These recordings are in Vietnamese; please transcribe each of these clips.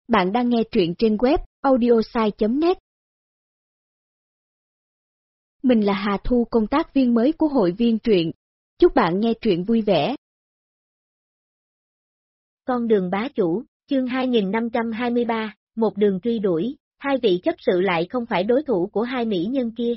Bạn đang nghe truyện trên web audiosai.net. Mình là Hà Thu, công tác viên mới của hội viên truyện. Chúc bạn nghe truyện vui vẻ. Con đường bá chủ, chương 2523, một đường truy đuổi, hai vị chấp sự lại không phải đối thủ của hai mỹ nhân kia.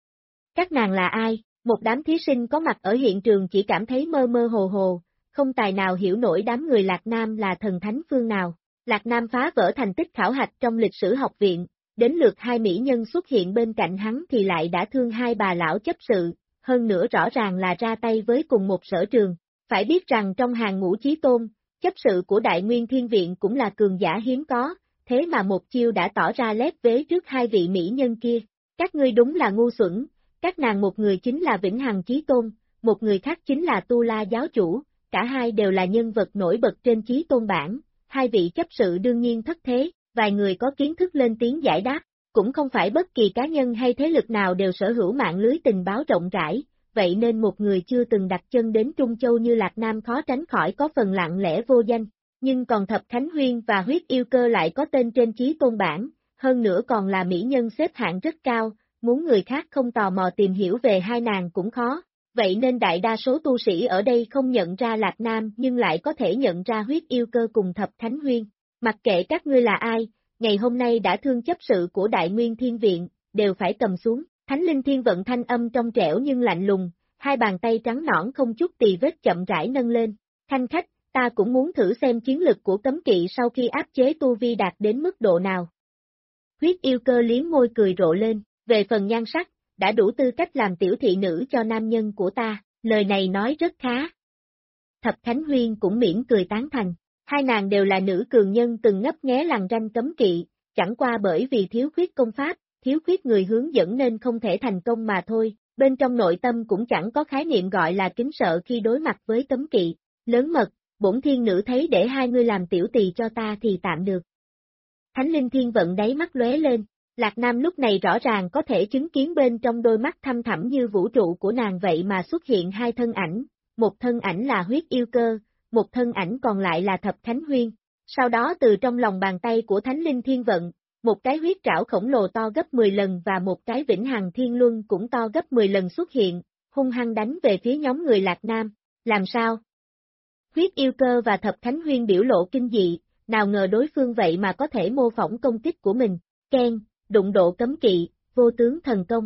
Các nàng là ai? Một đám thí sinh có mặt ở hiện trường chỉ cảm thấy mơ mơ hồ hồ, không tài nào hiểu nổi đám người Lạc Nam là thần thánh phương nào. Lạc Nam phá vỡ thành tích khảo hạch trong lịch sử học viện, đến lượt hai mỹ nhân xuất hiện bên cạnh hắn thì lại đã thương hai bà lão chấp sự, hơn nữa rõ ràng là ra tay với cùng một sở trường. Phải biết rằng trong hàng ngũ chí tôn, chấp sự của Đại Nguyên Thiên Viện cũng là cường giả hiếm có, thế mà một chiêu đã tỏ ra lép vế trước hai vị mỹ nhân kia. Các ngươi đúng là ngu xuẩn, các nàng một người chính là Vĩnh Hằng Chí Tôn, một người khác chính là Tu La giáo chủ, cả hai đều là nhân vật nổi bật trên Chí Tôn bảng. Hai vị chấp sự đương nhiên thất thế, vài người có kiến thức lên tiếng giải đáp, cũng không phải bất kỳ cá nhân hay thế lực nào đều sở hữu mạng lưới tình báo rộng rãi, vậy nên một người chưa từng đặt chân đến Trung Châu như Lạc Nam khó tránh khỏi có phần lặng lẽ vô danh, nhưng còn Thập Khánh Huyên và Huyết Yêu Cơ lại có tên trên Chí Tôn bảng, hơn nữa còn là mỹ nhân xếp hạng rất cao, muốn người khác không tò mò tìm hiểu về hai nàng cũng khó. Vậy nên đại đa số tu sĩ ở đây không nhận ra Lạc Nam nhưng lại có thể nhận ra Huyết Yêu Cơ cùng Thập Khánh Huyên. Mặc kệ các ngươi là ai, ngày hôm nay đã thương chấp sự của Đại Nguyên Thiên Viện, đều phải cầm xuống. Thánh Linh Thiên Vận thanh âm trong trẻo nhưng lạnh lùng, hai bàn tay trắng nõn không chút tì vết chậm rãi nâng lên. Khanh khách, ta cũng muốn thử xem chiến lực của cấm kỵ sau khi áp chế tu vi đạt đến mức độ nào. Huyết Yêu Cơ liếm môi cười rộ lên, về phần nhan sắc, đã đủ tư cách làm tiểu thị nữ cho nam nhân của ta, lời này nói rất khá. Thập Khánh Huyên cũng mỉm cười tán thành, hai nàng đều là nữ cường nhân từng ngấp nghé lằn ranh cấm kỵ, chẳng qua bởi vì thiếu khuyết công pháp, thiếu khuyết người hướng dẫn nên không thể thành công mà thôi, bên trong nội tâm cũng chẳng có khái niệm gọi là kính sợ khi đối mặt với cấm kỵ. Lớn mật, bổn thiên nữ thấy để hai ngươi làm tiểu tỳ cho ta thì tạm được. Thánh Linh Thiên Vận đáy mắt lóe lên. Lạc Nam lúc này rõ ràng có thể chứng kiến bên trong đôi mắt thăm thẳm như vũ trụ của nàng vậy mà xuất hiện hai thân ảnh, một thân ảnh là Huyết Yêu Cơ, một thân ảnh còn lại là Thập Khánh Huyên. Sau đó từ trong lòng bàn tay của Thánh Linh Thiên Vận, một cái huyết trảo khổng lồ to gấp 10 lần và một cái Vĩnh Hằng Thiên Luân cũng to gấp 10 lần xuất hiện, hung hăng đánh về phía nhóm người Lạc Nam. Làm sao? Huyết Yêu Cơ và Thập Khánh Huyên biểu lộ kinh dị, nào ngờ đối phương vậy mà có thể mô phỏng công kích của mình. Keng. Đụng độ cấm kỵ, vô tướng thần công,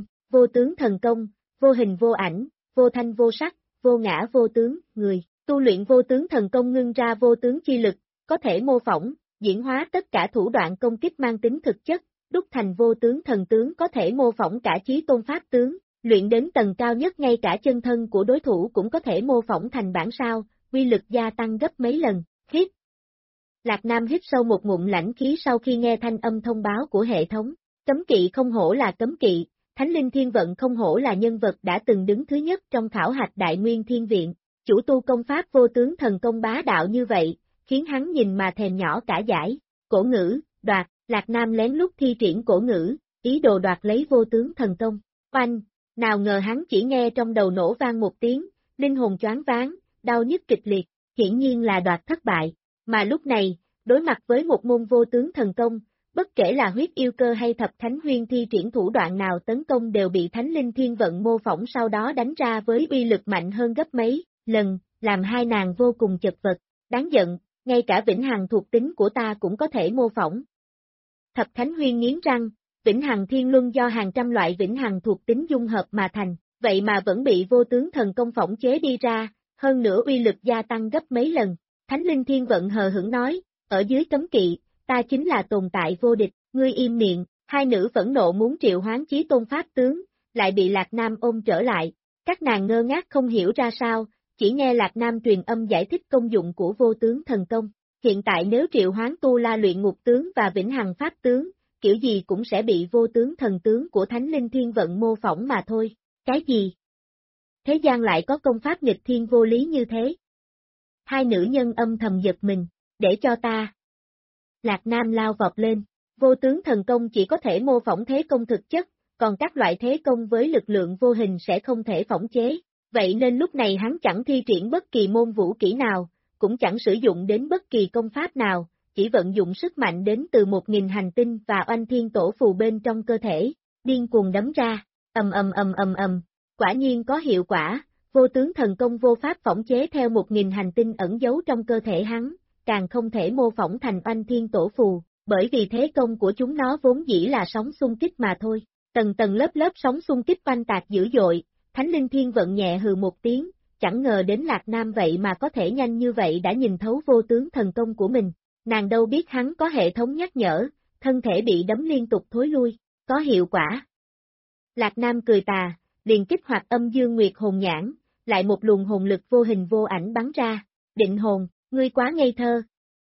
vô hình vô ảnh, vô thanh vô sắc, vô ngã vô tướng, người, tu luyện vô tướng thần công ngưng ra vô tướng chi lực, có thể mô phỏng, diễn hóa tất cả thủ đoạn công kích mang tính thực chất, đúc thành vô tướng thần tướng có thể mô phỏng cả chí tôn pháp tướng, luyện đến tầng cao nhất ngay cả chân thân của đối thủ cũng có thể mô phỏng thành bản sao, uy lực gia tăng gấp mấy lần, hít. Lạc Nam hít sâu một ngụm lãnh khí sau khi nghe thanh âm thông báo của hệ thống. Cấm kỵ không hổ là cấm kỵ, Thánh Linh Thiên Vận không hổ là nhân vật đã từng đứng thứ nhất trong khảo hạch Đại Nguyên Thiên Viện, chủ tu công pháp vô tướng thần công bá đạo như vậy, khiến hắn nhìn mà thèm nhỏ cả dãi. Cổ ngữ, đoạt, Lạc Nam lén lút thi triển cổ ngữ, ý đồ đoạt lấy vô tướng thần công. Oanh, nào ngờ hắn chỉ nghe trong đầu nổ vang một tiếng, linh hồn choáng váng, đau nhức kịch liệt, hiển nhiên là đoạt thất bại, mà lúc này, đối mặt với một môn vô tướng thần công, bất kể là Huyết Yêu Cơ hay Thập Khánh Huyên thi triển thủ đoạn nào tấn công đều bị Thánh Linh Thiên Vận mô phỏng sau đó đánh ra với uy lực mạnh hơn gấp mấy lần, làm hai nàng vô cùng chật vật. Đáng giận, ngay cả Vĩnh Hằng thuộc tính của ta cũng có thể mô phỏng. Thập Khánh Huyên nghiến răng, Vĩnh Hằng Thiên Luân do hàng trăm loại Vĩnh Hằng thuộc tính dung hợp mà thành, vậy mà vẫn bị vô tướng thần công phỏng chế đi ra, hơn nữa uy lực gia tăng gấp mấy lần. Thánh Linh Thiên Vận hờ hững nói, ở dưới cấm kỵ, ta chính là tồn tại vô địch, ngươi im miệng. Hai nữ phẫn nộ muốn triệu hoán chí tôn pháp tướng, lại bị Lạc Nam ôm trở lại, các nàng ngơ ngác không hiểu ra sao, chỉ nghe Lạc Nam truyền âm giải thích công dụng của vô tướng thần công. Hiện tại nếu triệu hoán Tu La luyện ngục tướng và Vĩnh Hằng pháp tướng, kiểu gì cũng sẽ bị vô tướng thần tướng của Thánh Linh Thiên Vận mô phỏng mà thôi. Cái gì? Thế gian lại có công pháp nghịch thiên vô lý như thế? Hai nữ nhân âm thầm giật mình, để cho ta. Lạc Nam lao vọt lên, vô tướng thần công chỉ có thể mô phỏng thế công thực chất, còn các loại thế công với lực lượng vô hình sẽ không thể phỏng chế, vậy nên lúc này hắn chẳng thi triển bất kỳ môn vũ kỹ nào, cũng chẳng sử dụng đến bất kỳ công pháp nào, chỉ vận dụng sức mạnh đến từ 1000 hành tinh và oanh thiên tổ phù bên trong cơ thể, điên cuồng đấm ra, quả nhiên có hiệu quả, vô tướng thần công vô pháp phỏng chế theo 1000 hành tinh ẩn giấu trong cơ thể hắn, càng không thể mô phỏng thành oanh thiên tổ phù, bởi vì thế công của chúng nó vốn dĩ là sóng xung kích mà thôi, tầng tầng lớp lớp sóng xung kích oanh tạc dữ dội, Thánh Linh Thiên Vận nhẹ hừ một tiếng, chẳng ngờ đến Lạc Nam vậy mà có thể nhanh như vậy đã nhìn thấu vô tướng thần công của mình, nàng đâu biết hắn có hệ thống nhắc nhở, thân thể bị đấm liên tục thối lui, có hiệu quả. Lạc Nam cười tà, liền kích hoạt âm dương nguyệt hồn nhãn, lại một luồng hồn lực vô hình vô ảnh bắn ra, định hồn, ngươi quá ngây thơ.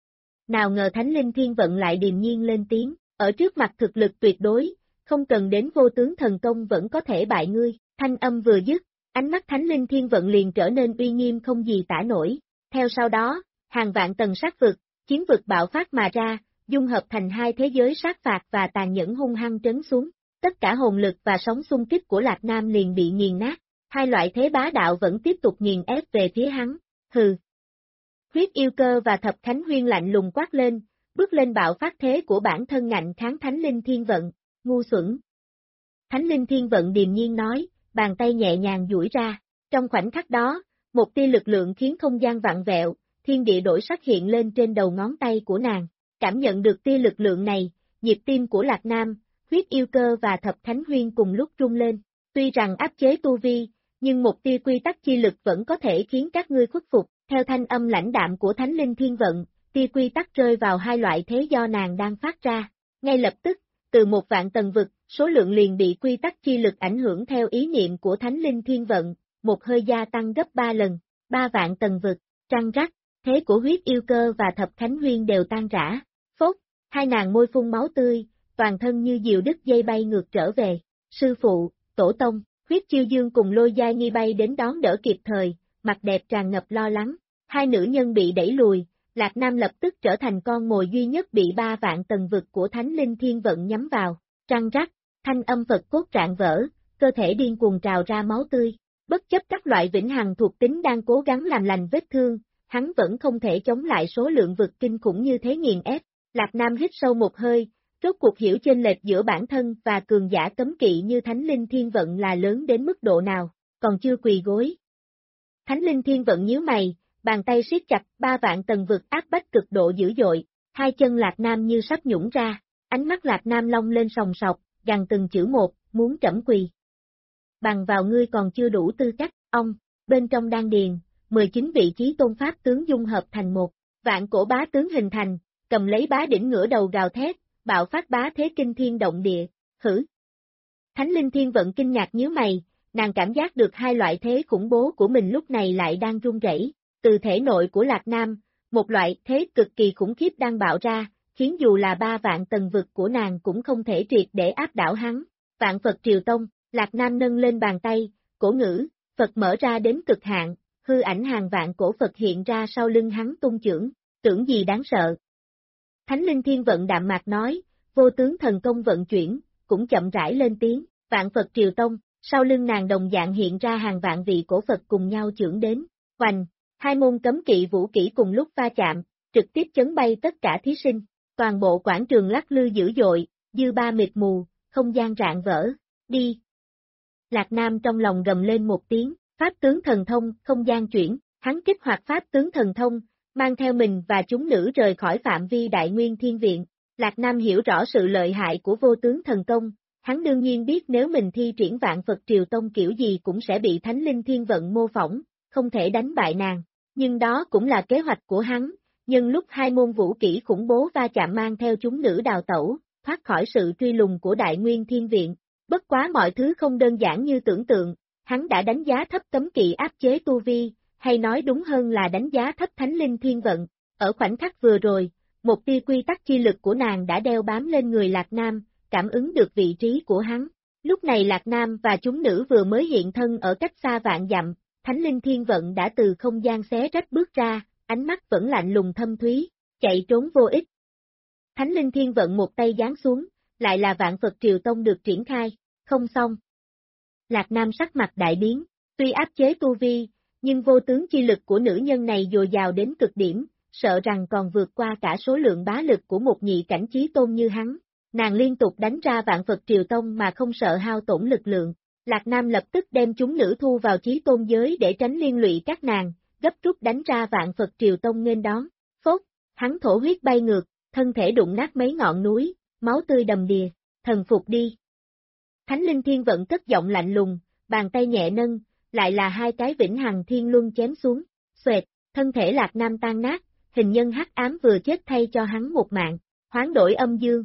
Nào ngờ Thánh Linh Thiên Vận lại điềm nhiên lên tiếng, ở trước mặt thực lực tuyệt đối, không cần đến vô tướng thần công vẫn có thể bại ngươi, thanh âm vừa dứt, ánh mắt Thánh Linh Thiên Vận liền trở nên uy nghiêm không gì tả nổi, theo sau đó, hàng vạn tầng sát vực, chiến vực bạo phát mà ra, dung hợp thành hai thế giới sát phạt và tàn nhẫn hung hăng trấn xuống, tất cả hồn lực và sóng xung kích của Lạc Nam liền bị nghiền nát, hai loại thế bá đạo vẫn tiếp tục nghiền ép về phía hắn, hừ. Huyết Yêu Cơ và Thập Khánh Huyên lạnh lùng quát lên, bước lên bạo phát thế của bản thân ngạnh kháng Thánh Linh Thiên Vận, ngu xuẩn. Thánh Linh Thiên Vận điềm nhiên nói, bàn tay nhẹ nhàng duỗi ra, trong khoảnh khắc đó, một tia lực lượng khiến không gian vặn vẹo, thiên địa đổi sắc hiện lên trên đầu ngón tay của nàng, cảm nhận được tia lực lượng này, nhịp tim của Lạc Nam, Huyết Yêu Cơ và Thập Khánh Huyên cùng lúc rung lên, tuy rằng áp chế tu vi, nhưng một tia quy tắc chi lực vẫn có thể khiến các ngươi khuất phục, theo thanh âm lãnh đạm của Thánh Linh Thiên Vận, tia quy tắc rơi vào hai loại thế do nàng đang phát ra, ngay lập tức, từ 1.000 tầng vực, số lượng liền bị quy tắc chi lực ảnh hưởng theo ý niệm của Thánh Linh Thiên Vận, một hơi gia tăng gấp 3 lần, 3.000 tầng vực, trăng rắc, thế của Huyết Yêu Cơ và Thập Khánh Huyên đều tan rã, phốt, hai nàng môi phun máu tươi, toàn thân như diều đứt dây bay ngược trở về, sư phụ, tổ tông, Huyết Chiêu Dương cùng Lôi Giai Nghi bay đến đón đỡ kịp thời, mặt đẹp tràn ngập lo lắng, hai nữ nhân bị đẩy lùi, Lạc Nam lập tức trở thành con mồi duy nhất bị 3.000 tầng vực của Thánh Linh Thiên Vận nhắm vào, trăng rắc, thanh âm Phật cốt rạn vỡ, cơ thể điên cuồng trào ra máu tươi, bất chấp các loại vĩnh hằng thuộc tính đang cố gắng làm lành vết thương, hắn vẫn không thể chống lại số lượng vực kinh khủng như thế nghiền ép, Lạc Nam hít sâu một hơi, rốt cuộc hiểu chênh lệch giữa bản thân và cường giả cấm kỵ như Thánh Linh Thiên Vận là lớn đến mức độ nào, còn chưa quỳ gối. Thánh Linh Thiên Vận nhíu mày, bàn tay siết chặt 3.000 tầng vực áp bách cực độ dữ dội, hai chân Lạc Nam như sắp nhũng ra, ánh mắt Lạc Nam long lên sòng sọc, gằn từng chữ một, muốn trẫm quỳ. Bằng vào ngươi còn chưa đủ tư cách, ông, bên trong đan điền, 19 vị trí tôn pháp tướng dung hợp thành một, vạn cổ bá tướng hình thành, cầm lấy bá đỉnh ngửa đầu gào thét, bạo phát bá thế kinh thiên động địa, hử. Thánh Linh Thiên Vận kinh ngạc nhíu mày, nàng cảm giác được hai loại thế khủng bố của mình lúc này lại đang run rẩy, từ thể nội của Lạc Nam, một loại thế cực kỳ khủng khiếp đang bạo ra, khiến dù là 3.000 tầng vực của nàng cũng không thể triệt để áp đảo hắn. Vạn Phật Triều Tông, Lạc Nam nâng lên bàn tay, cổ ngữ, Phật mở ra đến cực hạn, hư ảnh hàng vạn cổ Phật hiện ra sau lưng hắn tung chưởng, tưởng gì đáng sợ. Thánh Linh Thiên Vận đạm mạc nói, vô tướng thần công vận chuyển, cũng chậm rãi lên tiếng, Vạn Phật Triều Tông, sau lưng nàng đồng dạng hiện ra hàng vạn vị cổ Phật cùng nhau chưởng đến, hoành, hai môn cấm kỵ vũ kỹ cùng lúc va chạm, trực tiếp chấn bay tất cả thí sinh, toàn bộ quảng trường lắc lư dữ dội, dư ba mịt mù, không gian rạn vỡ, đi. Lạc Nam trong lòng gầm lên một tiếng, pháp tướng thần thông, không gian chuyển, hắn kích hoạt pháp tướng thần thông, mang theo mình và chúng nữ rời khỏi phạm vi Đại Nguyên Thiên Viện. Lạc Nam hiểu rõ sự lợi hại của vô tướng thần công, hắn đương nhiên biết nếu mình thi triển Vạn Phật Triều Tông kiểu gì cũng sẽ bị Thánh Linh Thiên Vận mô phỏng, không thể đánh bại nàng, nhưng đó cũng là kế hoạch của hắn, nhưng lúc hai môn vũ kỹ khủng bố va chạm mang theo chúng nữ đào tẩu, thoát khỏi sự truy lùng của Đại Nguyên Thiên Viện, bất quá mọi thứ không đơn giản như tưởng tượng, hắn đã đánh giá thấp cấm kỵ áp chế tu vi, hay nói đúng hơn là đánh giá thấp Thánh Linh Thiên Vận, ở khoảnh khắc vừa rồi, một tia quy tắc chi lực của nàng đã đeo bám lên người Lạc Nam, cảm ứng được vị trí của hắn. Lúc này Lạc Nam và chúng nữ vừa mới hiện thân ở cách xa vạn dặm, Thánh Linh Thiên Vận đã từ không gian xé rách bước ra, ánh mắt vẫn lạnh lùng thâm thúy, chạy trốn vô ích. Thánh Linh Thiên Vận một tay giáng xuống, lại là Vạn Phật Triều Tông được triển khai, không xong. Lạc Nam sắc mặt đại biến, tuy áp chế tu vi, nhưng vô tướng chi lực của nữ nhân này dồi dào đến cực điểm, sợ rằng còn vượt qua cả số lượng bá lực của một nhị cảnh chí tôn như hắn. Nàng liên tục đánh ra vạn Phật Triều Tông mà không sợ hao tổn lực lượng. Lạc Nam lập tức đem chúng nữ thu vào chí tôn giới để tránh liên lụy các nàng, gấp rút đánh ra vạn Phật Triều Tông nghênh đón. Phốt, hắn thổ huyết bay ngược, thân thể đụng nát mấy ngọn núi, máu tươi đầm đìa, thần phục đi. Thánh Linh Thiên Vận cất giọng lạnh lùng, bàn tay nhẹ nâng, lại là hai cái vĩnh hằng thiên luân chém xuống, xoẹt, thân thể Lạc Nam tan nát, hình nhân hắc ám vừa chết thay cho hắn một mạng, hoán đổi âm dương.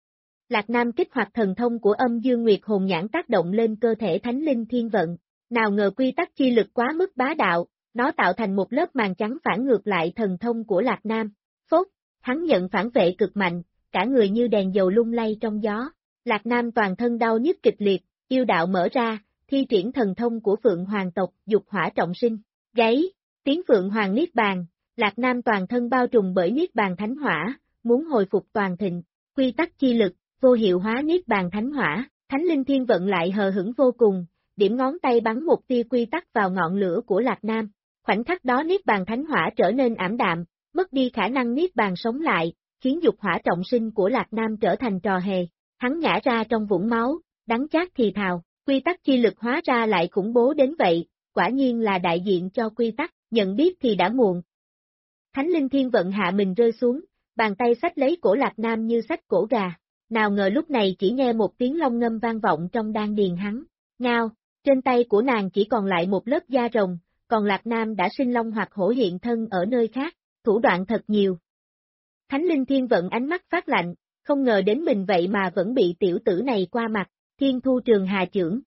Lạc Nam kích hoạt thần thông của âm dương nguyệt hồn nhãn tác động lên cơ thể Thánh Linh Thiên Vận, nào ngờ quy tắc chi lực quá mức bá đạo, nó tạo thành một lớp màn trắng phản ngược lại thần thông của Lạc Nam. Phốt, hắn nhận phản vệ cực mạnh, cả người như đèn dầu lung lay trong gió. Lạc Nam toàn thân đau nhức kịch liệt, yêu đạo mở ra, thi triển thần thông của Phượng Hoàng tộc, dục hỏa trọng sinh. Gáy, tiếng Phượng Hoàng niết bàn, Lạc Nam toàn thân bao trùm bởi niết bàn thánh hỏa, muốn hồi phục toàn thịnh, quy tắc chi lực, vô hiệu hóa niết bàn thánh hỏa, Thánh Linh Thiên Vận lại hờ hững vô cùng, điểm ngón tay bắn một tia quy tắc vào ngọn lửa của Lạc Nam. Khoảnh khắc đó niết bàn thánh hỏa trở nên ảm đạm, mất đi khả năng niết bàn sống lại, khiến dục hỏa trọng sinh của Lạc Nam trở thành trò hề. Hắn ngã ra trong vũng máu, đắng chát thì thào, quy tắc chi lực hóa ra lại khủng bố đến vậy, quả nhiên là đại diện cho quy tắc, nhận biết thì đã muộn. Thánh Linh Thiên Vận hạ mình rơi xuống, bàn tay xách lấy cổ Lạc Nam như xách cổ gà, nào ngờ lúc này chỉ nghe một tiếng long ngâm vang vọng trong đan điền hắn, ngao, trên tay của nàng chỉ còn lại một lớp da rồng, còn Lạc Nam đã sinh long hoặc hổ hiện thân ở nơi khác, thủ đoạn thật nhiều. Thánh Linh Thiên Vận ánh mắt phát lạnh, không ngờ đến mình vậy mà vẫn bị tiểu tử này qua mặt, Thiên Thu Trường Hà chưởng.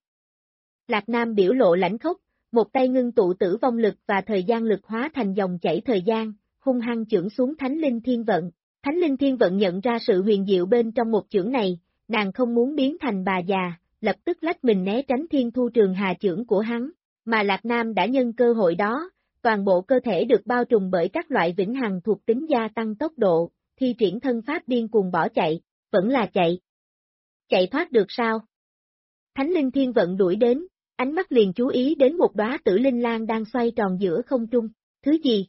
Lạc Nam biểu lộ lãnh khốc, một tay ngưng tụ tử vong lực và thời gian lực hóa thành dòng chảy thời gian, hung hăng chưởng xuống Thánh Linh Thiên Vận. Thánh Linh Thiên Vận nhận ra sự huyền diệu bên trong một chưởng này, nàng không muốn biến thành bà già, lập tức lách mình né tránh Thiên Thu Trường Hà chưởng của hắn, mà Lạc Nam đã nhân cơ hội đó, toàn bộ cơ thể được bao trùm bởi các loại vĩnh hằng thuộc tính gia tăng tốc độ, thi triển thân pháp điên cuồng bỏ chạy, vẫn là chạy. Chạy thoát được sao? Thánh Linh Thiên Vận đuổi đến, ánh mắt liền chú ý đến một đóa tử linh lan đang xoay tròn giữa không trung, thứ gì?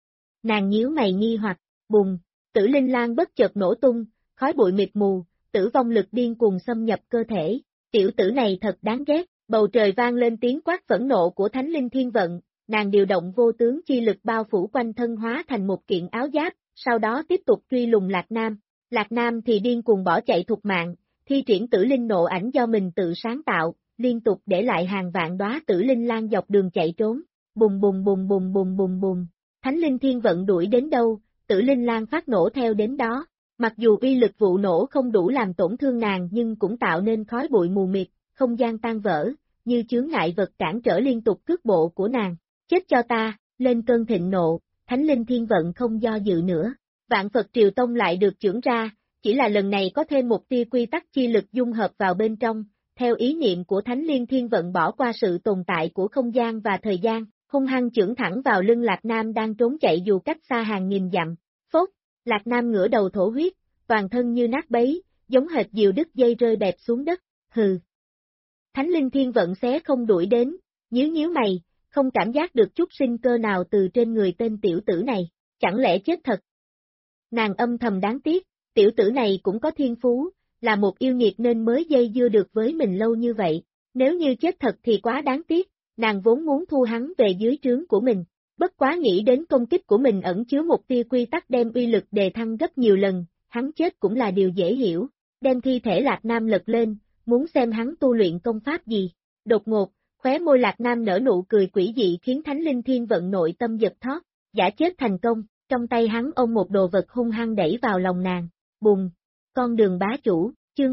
Nàng nhíu mày nghi hoặc, bùng, tử linh lan bất chợt nổ tung, khói bụi mịt mù, tử vong lực điên cuồng xâm nhập cơ thể, tiểu tử này thật đáng ghét, bầu trời vang lên tiếng quát phẫn nộ của Thánh Linh Thiên Vận, nàng điều động vô tướng chi lực bao phủ quanh thân hóa thành một kiện áo giáp, sau đó tiếp tục truy lùng Lạc Nam. Lạc Nam thì điên cuồng bỏ chạy thục mạng, thi triển tử linh nộ ảnh do mình tự sáng tạo, liên tục để lại hàng vạn đóa tử linh lan dọc đường chạy trốn, bùng bùng bùng bùng bùng bùng bùng. Thánh Linh Thiên Vận đuổi đến đâu, tử linh lan phát nổ theo đến đó. Mặc dù uy lực vụ nổ không đủ làm tổn thương nàng nhưng cũng tạo nên khói bụi mù mịt, không gian tan vỡ, như chướng ngại vật cản trở liên tục cước bộ của nàng. Chết cho ta, lên cơn thịnh nộ, Thánh Linh Thiên Vận không do dự nữa. Vạn Phật Triều Tông lại được chưởng ra, chỉ là lần này có thêm một tia quy tắc chi lực dung hợp vào bên trong, theo ý niệm của Thánh Linh Thiên Vận bỏ qua sự tồn tại của không gian và thời gian, hung hăng chưởng thẳng vào lưng Lạc Nam đang trốn chạy dù cách xa hàng nghìn dặm. Phốt, Lạc Nam ngửa đầu thổ huyết, toàn thân như nát bấy, giống hệt diều đứt dây rơi bẹp xuống đất, hừ. Thánh Linh Thiên Vận xé không đuổi đến, nhíu mày, không cảm giác được chút sinh cơ nào từ trên người tên tiểu tử này, chẳng lẽ chết thật? Nàng âm thầm đáng tiếc, tiểu tử này cũng có thiên phú, là một yêu nghiệt nên mới dây dưa được với mình lâu như vậy, nếu như chết thật thì quá đáng tiếc, nàng vốn muốn thu hắn về dưới trướng của mình, bất quá nghĩ đến công kích của mình ẩn chứa một tia quy tắc đem uy lực đề thăng gấp nhiều lần, hắn chết cũng là điều dễ hiểu, đem thi thể Lạc Nam lật lên, muốn xem hắn tu luyện công pháp gì, đột ngột, khóe môi Lạc Nam nở nụ cười quỷ dị khiến Thánh Linh Thiên Vận nội tâm giật thót, giả chết thành công, trong tay hắn ôm một đồ vật hung hăng đẩy vào lòng nàng, bùng, con đường bá chủ, chương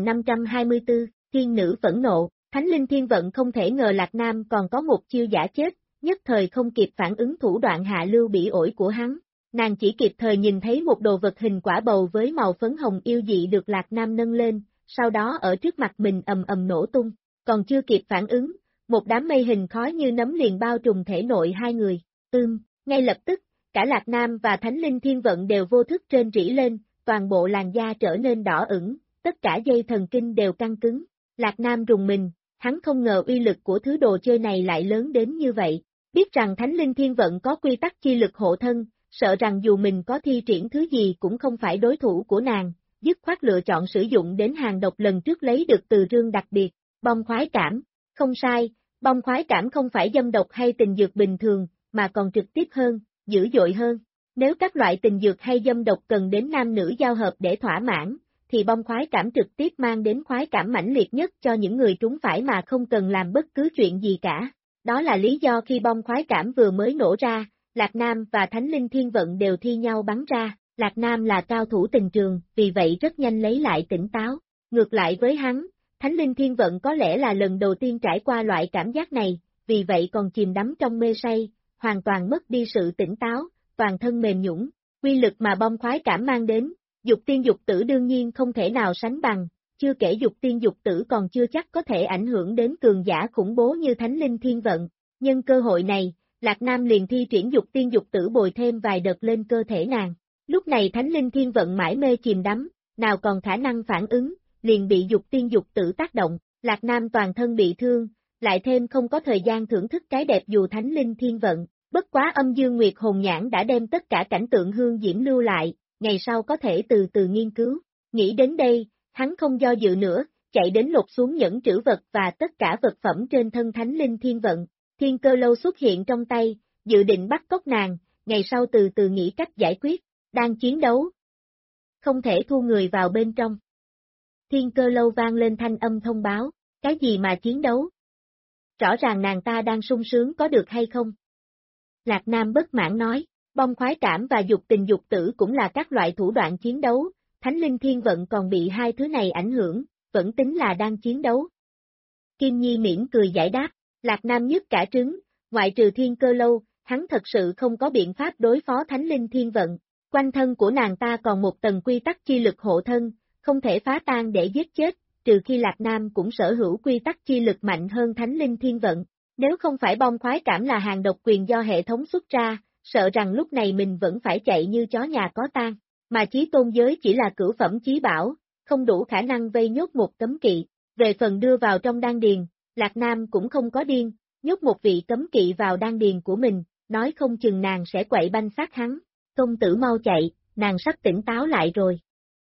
2524, Thiên Nữ phẫn nộ, Thánh Linh Thiên Vận không thể ngờ Lạc Nam còn có một chiêu giả chết, nhất thời không kịp phản ứng thủ đoạn hạ lưu bỉ ổi của hắn, nàng chỉ kịp thời nhìn thấy một đồ vật hình quả bầu với màu phấn hồng yêu dị được Lạc Nam nâng lên, sau đó ở trước mặt mình ầm ầm nổ tung, còn chưa kịp phản ứng, một đám mây hình khói như nấm liền bao trùm thể nội hai người, ngay lập tức, cả Lạc Nam và Thánh Linh Thiên Vận đều vô thức trên rỉ lên, toàn bộ làn da trở nên đỏ ửng, tất cả dây thần kinh đều căng cứng, Lạc Nam rùng mình, hắn không ngờ uy lực của thứ đồ chơi này lại lớn đến như vậy, biết rằng Thánh Linh Thiên Vận có quy tắc chi lực hộ thân, sợ rằng dù mình có thi triển thứ gì cũng không phải đối thủ của nàng, dứt khoát lựa chọn sử dụng đến hàng độc lần trước lấy được từ rương đặc biệt, bom khoái cảm. Không sai, bom khoái cảm không phải dâm độc hay tình dược bình thường, mà còn trực tiếp hơn, dữ dội hơn. Nếu các loại tình dược hay dâm độc cần đến nam nữ giao hợp để thỏa mãn, thì bom khoái cảm trực tiếp mang đến khoái cảm mãnh liệt nhất cho những người trúng phải mà không cần làm bất cứ chuyện gì cả. Đó là lý do khi bom khoái cảm vừa mới nổ ra, Lạc Nam và Thánh Linh Thiên Vận đều thi nhau bắn ra. Lạc Nam là cao thủ tình trường, vì vậy rất nhanh lấy lại tỉnh táo. Ngược lại với hắn, Thánh Linh Thiên Vận có lẽ là lần đầu tiên trải qua loại cảm giác này, vì vậy còn chìm đắm trong mê say, hoàn toàn mất đi sự tỉnh táo, toàn thân mềm nhũn. Quy lực mà bom khoái cảm mang đến, dục tiên dục tử đương nhiên không thể nào sánh bằng, chưa kể dục tiên dục tử còn chưa chắc có thể ảnh hưởng đến cường giả khủng bố như Thánh Linh Thiên Vận. Nhân cơ hội này, Lạc Nam liền thi triển dục tiên dục tử bồi thêm vài đợt lên cơ thể nàng. Lúc này Thánh Linh Thiên Vận mãi mê chìm đắm, nào còn khả năng phản ứng, liền bị dục tiên dục tử tác động, Lạc Nam toàn thân bị thương, lại thêm không có thời gian thưởng thức cái đẹp dù Thánh Linh Thiên Vận. Bất quá Âm Dương Nguyệt Hồn Nhãn đã đem tất cả cảnh tượng hương diễm lưu lại, ngày sau có thể từ từ nghiên cứu. Nghĩ đến đây, hắn không do dự nữa, chạy đến lột xuống nhẫn trữ vật và tất cả vật phẩm trên thân Thánh Linh Thiên Vận. Thiên Cơ Lâu xuất hiện trong tay, dự định bắt cóc nàng, ngày sau từ từ nghĩ cách giải quyết. Đang chiến đấu, không thể thu người vào bên trong. Thiên Cơ Lâu vang lên thanh âm thông báo, cái gì mà chiến đấu? Rõ ràng nàng ta đang sung sướng có được hay không? Lạc Nam bất mãn nói, bom khoái cảm và dục tình dục tử cũng là các loại thủ đoạn chiến đấu, Thánh Linh Thiên Vận còn bị hai thứ này ảnh hưởng, vẫn tính là đang chiến đấu. Kim Nhi mỉm cười giải đáp, Lạc Nam nhức cả trứng, ngoại trừ Thiên Cơ Lâu, hắn thật sự không có biện pháp đối phó Thánh Linh Thiên Vận. Quanh thân của nàng ta còn một tầng quy tắc chi lực hộ thân, không thể phá tan để giết chết, trừ khi Lạc Nam cũng sở hữu quy tắc chi lực mạnh hơn Thánh Linh Thiên Vận. Nếu không phải bom khoái cảm là hàng độc quyền do hệ thống xuất ra, sợ rằng lúc này mình vẫn phải chạy như chó nhà có tang, mà chí tôn giới chỉ là cửu phẩm chí bảo, không đủ khả năng vây nhốt một cấm kỵ. Về phần đưa vào trong đan điền, Lạc Nam cũng không có điên, nhốt một vị cấm kỵ vào đan điền của mình, nói không chừng nàng sẽ quậy banh xác hắn. Công tử mau chạy, nàng sắp tỉnh táo lại rồi.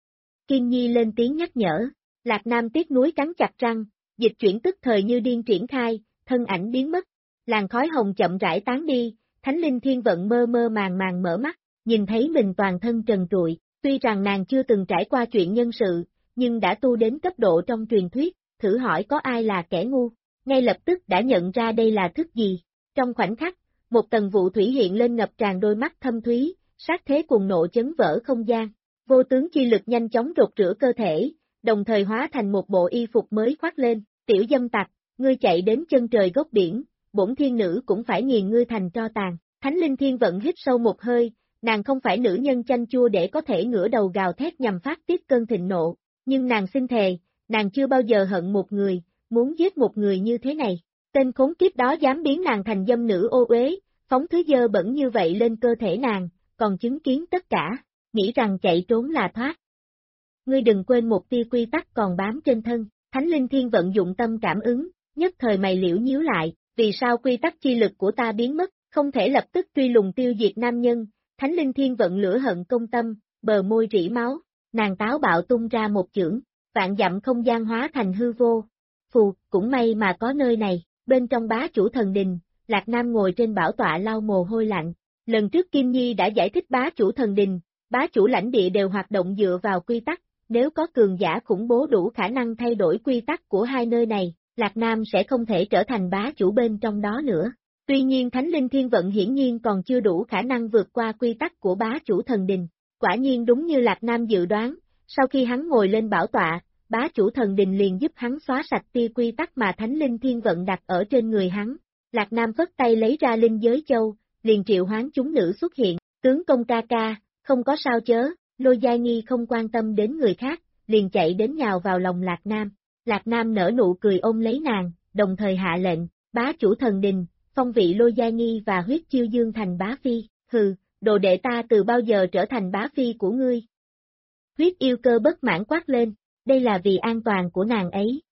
Kim Nhi lên tiếng nhắc nhở, Lạc Nam tiếc nuối cắn chặt răng, dịch chuyển tức thời như điên triển khai, thân ảnh biến mất, làn khói hồng chậm rãi tán đi, Thánh Linh Thiên Vận mơ mơ màng màng mở mắt, nhìn thấy mình toàn thân trần trụi, tuy rằng nàng chưa từng trải qua chuyện nhân sự, nhưng đã tu đến cấp độ trong truyền thuyết, thử hỏi có ai là kẻ ngu, ngay lập tức đã nhận ra đây là thức gì. Trong khoảnh khắc, một tầng vụ thủy hiện lên ngập tràn đôi mắt thâm thúy, sát thế cuồng nộ chấn vỡ không gian, vô tướng chi lực nhanh chóng rột rửa cơ thể, đồng thời hóa thành một bộ y phục mới khoác lên, tiểu dâm tặc, ngươi chạy đến chân trời gốc biển, bổn thiên nữ cũng phải nghiền ngươi thành tro tàn. Thánh Linh Thiên Vận hít sâu một hơi, nàng không phải nữ nhân chanh chua để có thể ngửa đầu gào thét nhằm phát tiết cơn thịnh nộ, nhưng nàng xin thề, nàng chưa bao giờ hận một người, muốn giết một người như thế này. Tên khốn kiếp đó dám biến nàng thành dâm nữ ô uế, phóng thứ dơ bẩn như vậy lên cơ thể nàng, còn chứng kiến tất cả, nghĩ rằng chạy trốn là thoát. Ngươi đừng quên một tia quy tắc còn bám trên thân, Thánh Linh Thiên Vận dụng tâm cảm ứng, nhất thời mày liễu nhíu lại, vì sao quy tắc chi lực của ta biến mất, không thể lập tức truy lùng tiêu diệt nam nhân. Thánh Linh Thiên Vận lửa hận công tâm, bờ môi rỉ máu, nàng táo bạo tung ra một chưởng, vạn dặm không gian hóa thành hư vô. Phù, cũng may mà có nơi này, bên trong bá chủ thần đình, Lạc Nam ngồi trên bảo tọa lau mồ hôi lạnh. Lần trước Kim Nhi đã giải thích bá chủ thần đình, bá chủ lãnh địa đều hoạt động dựa vào quy tắc, nếu có cường giả khủng bố đủ khả năng thay đổi quy tắc của hai nơi này, Lạc Nam sẽ không thể trở thành bá chủ bên trong đó nữa. Tuy nhiên Thánh Linh Thiên Vận hiển nhiên còn chưa đủ khả năng vượt qua quy tắc của bá chủ thần đình. Quả nhiên đúng như Lạc Nam dự đoán, sau khi hắn ngồi lên bảo tọa, bá chủ thần đình liền giúp hắn xóa sạch tia quy tắc mà Thánh Linh Thiên Vận đặt ở trên người hắn. Lạc Nam phất tay lấy ra linh giới châu, liền triệu hoán chúng nữ xuất hiện, tướng công ca ca, không có sao chớ, Lôi Giai Nghi không quan tâm đến người khác, liền chạy đến nhào vào lòng Lạc Nam. Lạc Nam nở nụ cười ôm lấy nàng, đồng thời hạ lệnh, bá chủ thần đình, phong vị Lôi Giai Nghi và huyết chiêu dương thành bá phi, hừ, đồ đệ ta từ bao giờ trở thành bá phi của ngươi. Huyết yêu cơ bất mãn quát lên, đây là vì an toàn của nàng ấy.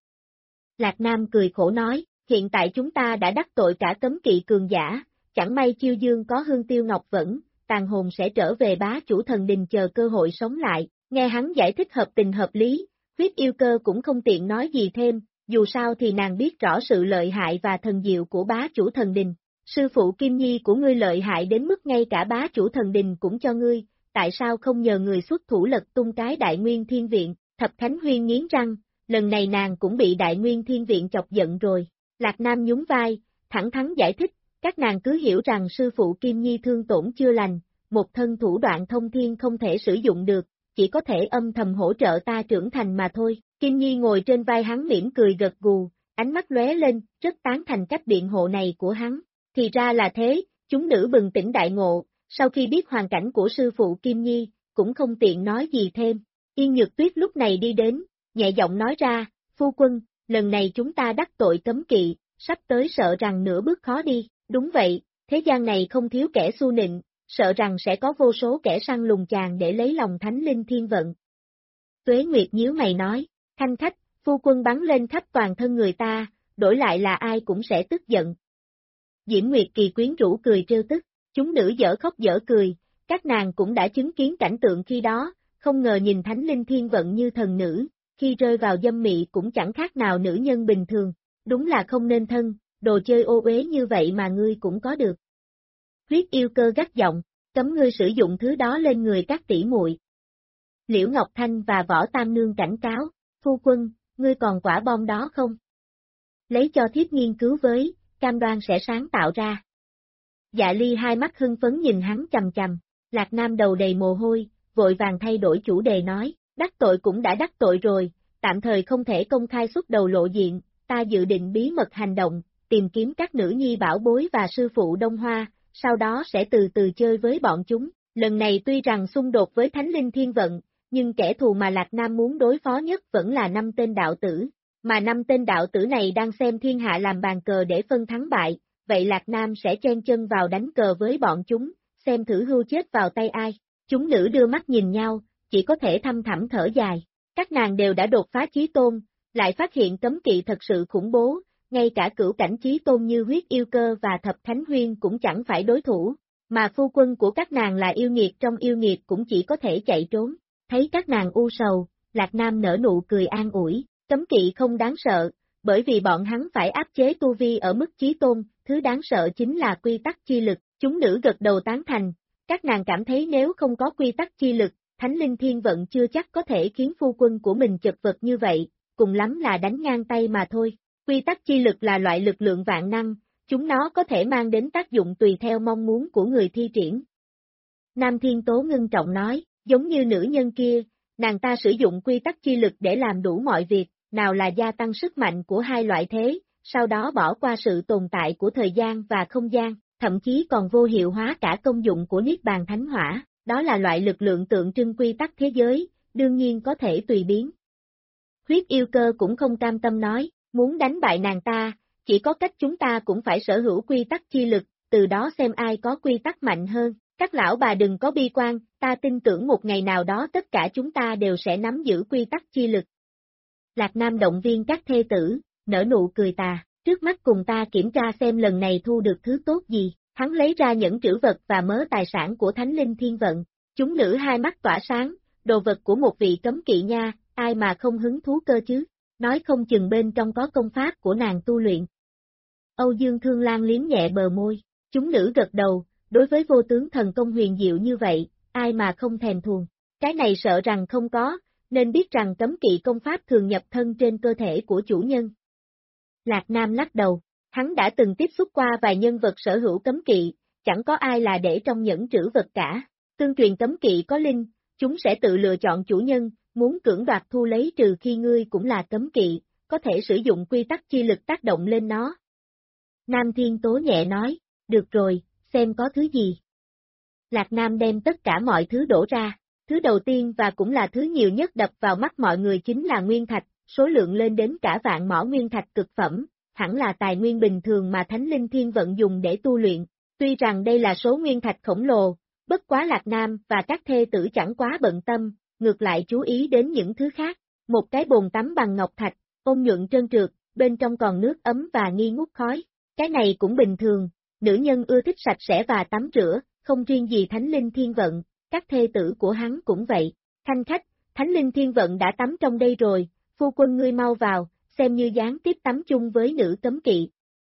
Lạc Nam cười khổ nói, hiện tại chúng ta đã đắc tội cả cấm kỵ cường giả, chẳng may chiêu dương có hương tiêu ngọc vẫn, tàn hồn sẽ trở về bá chủ thần đình chờ cơ hội sống lại, nghe hắn giải thích hợp tình hợp lý, huyết yêu cơ cũng không tiện nói gì thêm, dù sao thì nàng biết rõ sự lợi hại và thần diệu của bá chủ thần đình. Sư phụ Kim Nhi của ngươi lợi hại đến mức ngay cả bá chủ thần đình cũng cho ngươi, tại sao không nhờ người xuất thủ lật tung cái Đại Nguyên Thiên Viện? Thập Khánh Huyên nghiến răng, lần này nàng cũng bị Đại Nguyên Thiên Viện chọc giận rồi. Lạc Nam nhún vai, thẳng thắn giải thích, các nàng cứ hiểu rằng sư phụ Kim Nhi thương tổn chưa lành, một thân thủ đoạn thông thiên không thể sử dụng được, chỉ có thể âm thầm hỗ trợ ta trưởng thành mà thôi. Kim Nhi ngồi trên vai hắn mỉm cười gật gù, ánh mắt lóe lên, rất tán thành cách biện hộ này của hắn. Thì ra là thế, chúng nữ bừng tỉnh đại ngộ, sau khi biết hoàn cảnh của sư phụ Kim Nhi, cũng không tiện nói gì thêm. Yên Nhược Tuyết lúc này đi đến, nhẹ giọng nói ra, phu quân, lần này chúng ta đắc tội cấm kỵ, sắp tới sợ rằng nửa bước khó đi. Đúng vậy, thế gian này không thiếu kẻ xu nịnh, sợ rằng sẽ có vô số kẻ săn lùng chàng để lấy lòng Thánh Linh Thiên Vận. Tuế Nguyệt nhíu mày nói, khanh khách, phu quân bắn lên khắp toàn thân người ta, đổi lại là ai cũng sẽ tức giận. Diễm Nguyệt Kỳ quyến rũ cười trêu tức, chúng nữ dở khóc dở cười, các nàng cũng đã chứng kiến cảnh tượng khi đó, không ngờ nhìn Thánh Linh Thiên Vận như thần nữ, khi rơi vào dâm mị cũng chẳng khác nào nữ nhân bình thường, đúng là không nên thân, đồ chơi ô uế như vậy mà ngươi cũng có được. Huyết yêu cơ gắt giọng, cấm ngươi sử dụng thứ đó lên người các tỷ muội. Liễu Ngọc Thanh và Võ Tam Nương cảnh cáo, phu quân, ngươi còn quả bom đó không? Lấy cho thiếp nghiên cứu với, cam đoan sẽ sáng tạo ra. Dạ Ly hai mắt hưng phấn nhìn hắn chằm chằm, Lạc Nam đầu đầy mồ hôi, vội vàng thay đổi chủ đề nói, đắc tội cũng đã đắc tội rồi, tạm thời không thể công khai xuất đầu lộ diện, ta dự định bí mật hành động, tìm kiếm các nữ nhi bảo bối và sư phụ Đông Hoa, sau đó sẽ từ từ chơi với bọn chúng. Lần này tuy rằng xung đột với Thánh Linh Thiên Vận, nhưng kẻ thù mà Lạc Nam muốn đối phó nhất vẫn là 5 tên đạo tử, mà 5 tên đạo tử này đang xem thiên hạ làm bàn cờ để phân thắng bại, vậy Lạc Nam sẽ chen chân vào đánh cờ với bọn chúng, xem thử hưu chết vào tay ai. Chúng nữ đưa mắt nhìn nhau, chỉ có thể thăm thẳm thở dài, các nàng đều đã đột phá chí tôn, lại phát hiện cấm kỵ thật sự khủng bố, ngay cả cửu cảnh chí tôn như huyết yêu cơ và thập Khánh Huyên cũng chẳng phải đối thủ, mà phu quân của các nàng là yêu nghiệt trong yêu nghiệt cũng chỉ có thể chạy trốn. Thấy các nàng u sầu, Lạc Nam nở nụ cười an ủi, cấm kỵ không đáng sợ, bởi vì bọn hắn phải áp chế tu vi ở mức chí tôn, thứ đáng sợ chính là quy tắc chi lực. Chúng nữ gật đầu tán thành, các nàng cảm thấy nếu không có quy tắc chi lực, Thánh Linh Thiên Vận chưa chắc có thể khiến phu quân của mình chật vật như vậy, cùng lắm là đánh ngang tay mà thôi. Quy tắc chi lực là loại lực lượng vạn năng, chúng nó có thể mang đến tác dụng tùy theo mong muốn của người thi triển. Nam Thiên Tố ngưng trọng nói, giống như nữ nhân kia, nàng ta sử dụng quy tắc chi lực để làm đủ mọi việc, nào là gia tăng sức mạnh của hai loại thế, sau đó bỏ qua sự tồn tại của thời gian và không gian, thậm chí còn vô hiệu hóa cả công dụng của Niết Bàn Thánh Hỏa, đó là loại lực lượng tượng trưng quy tắc thế giới, đương nhiên có thể tùy biến. Huyết yêu cơ cũng không cam tâm nói, muốn đánh bại nàng ta, chỉ có cách chúng ta cũng phải sở hữu quy tắc chi lực, từ đó xem ai có quy tắc mạnh hơn. Các lão bà đừng có bi quan, ta tin tưởng một ngày nào đó tất cả chúng ta đều sẽ nắm giữ quy tắc chi lực. Lạc Nam động viên các thê tử, nở nụ cười tà, trước mắt cùng ta kiểm tra xem lần này thu được thứ tốt gì, hắn lấy ra những trữ vật và mớ tài sản của Thánh Linh Thiên Vận, chúng nữ hai mắt tỏa sáng, đồ vật của một vị cấm kỵ nha, ai mà không hứng thú cơ chứ, nói không chừng bên trong có công pháp của nàng tu luyện. Âu Dương Thương Lan liếm nhẹ bờ môi, chúng nữ gật đầu. Đối với vô tướng thần công huyền diệu như vậy, ai mà không thèm thuồng, cái này sợ rằng không có, nên biết rằng cấm kỵ công pháp thường nhập thân trên cơ thể của chủ nhân. Lạc Nam lắc đầu, hắn đã từng tiếp xúc qua vài nhân vật sở hữu cấm kỵ, chẳng có ai là để trong nhẫn trữ vật cả, tương truyền cấm kỵ có linh, chúng sẽ tự lựa chọn chủ nhân, muốn cưỡng đoạt thu lấy trừ khi ngươi cũng là cấm kỵ, có thể sử dụng quy tắc chi lực tác động lên nó. Nam Thiên Tố nhẹ nói, được rồi. Xem có thứ gì. Lạc Nam đem tất cả mọi thứ đổ ra, thứ đầu tiên và cũng là thứ nhiều nhất đập vào mắt mọi người chính là nguyên thạch, số lượng lên đến cả vạn mỏ nguyên thạch cực phẩm, hẳn là tài nguyên bình thường mà Thánh Linh Thiên Vận dùng để tu luyện, tuy rằng đây là số nguyên thạch khổng lồ, bất quá Lạc Nam và các thê tử chẳng quá bận tâm, ngược lại chú ý đến những thứ khác, một cái bồn tắm bằng ngọc thạch, ôn nhuận trơn trượt, bên trong còn nước ấm và nghi ngút khói, cái này cũng bình thường. Nữ nhân ưa thích sạch sẽ và tắm rửa, không riêng gì Thánh Linh Thiên Vận, các thê tử của hắn cũng vậy. Khanh khách, Thánh Linh Thiên Vận đã tắm trong đây rồi, phu quân ngươi mau vào, xem như gián tiếp tắm chung với nữ cấm kỵ.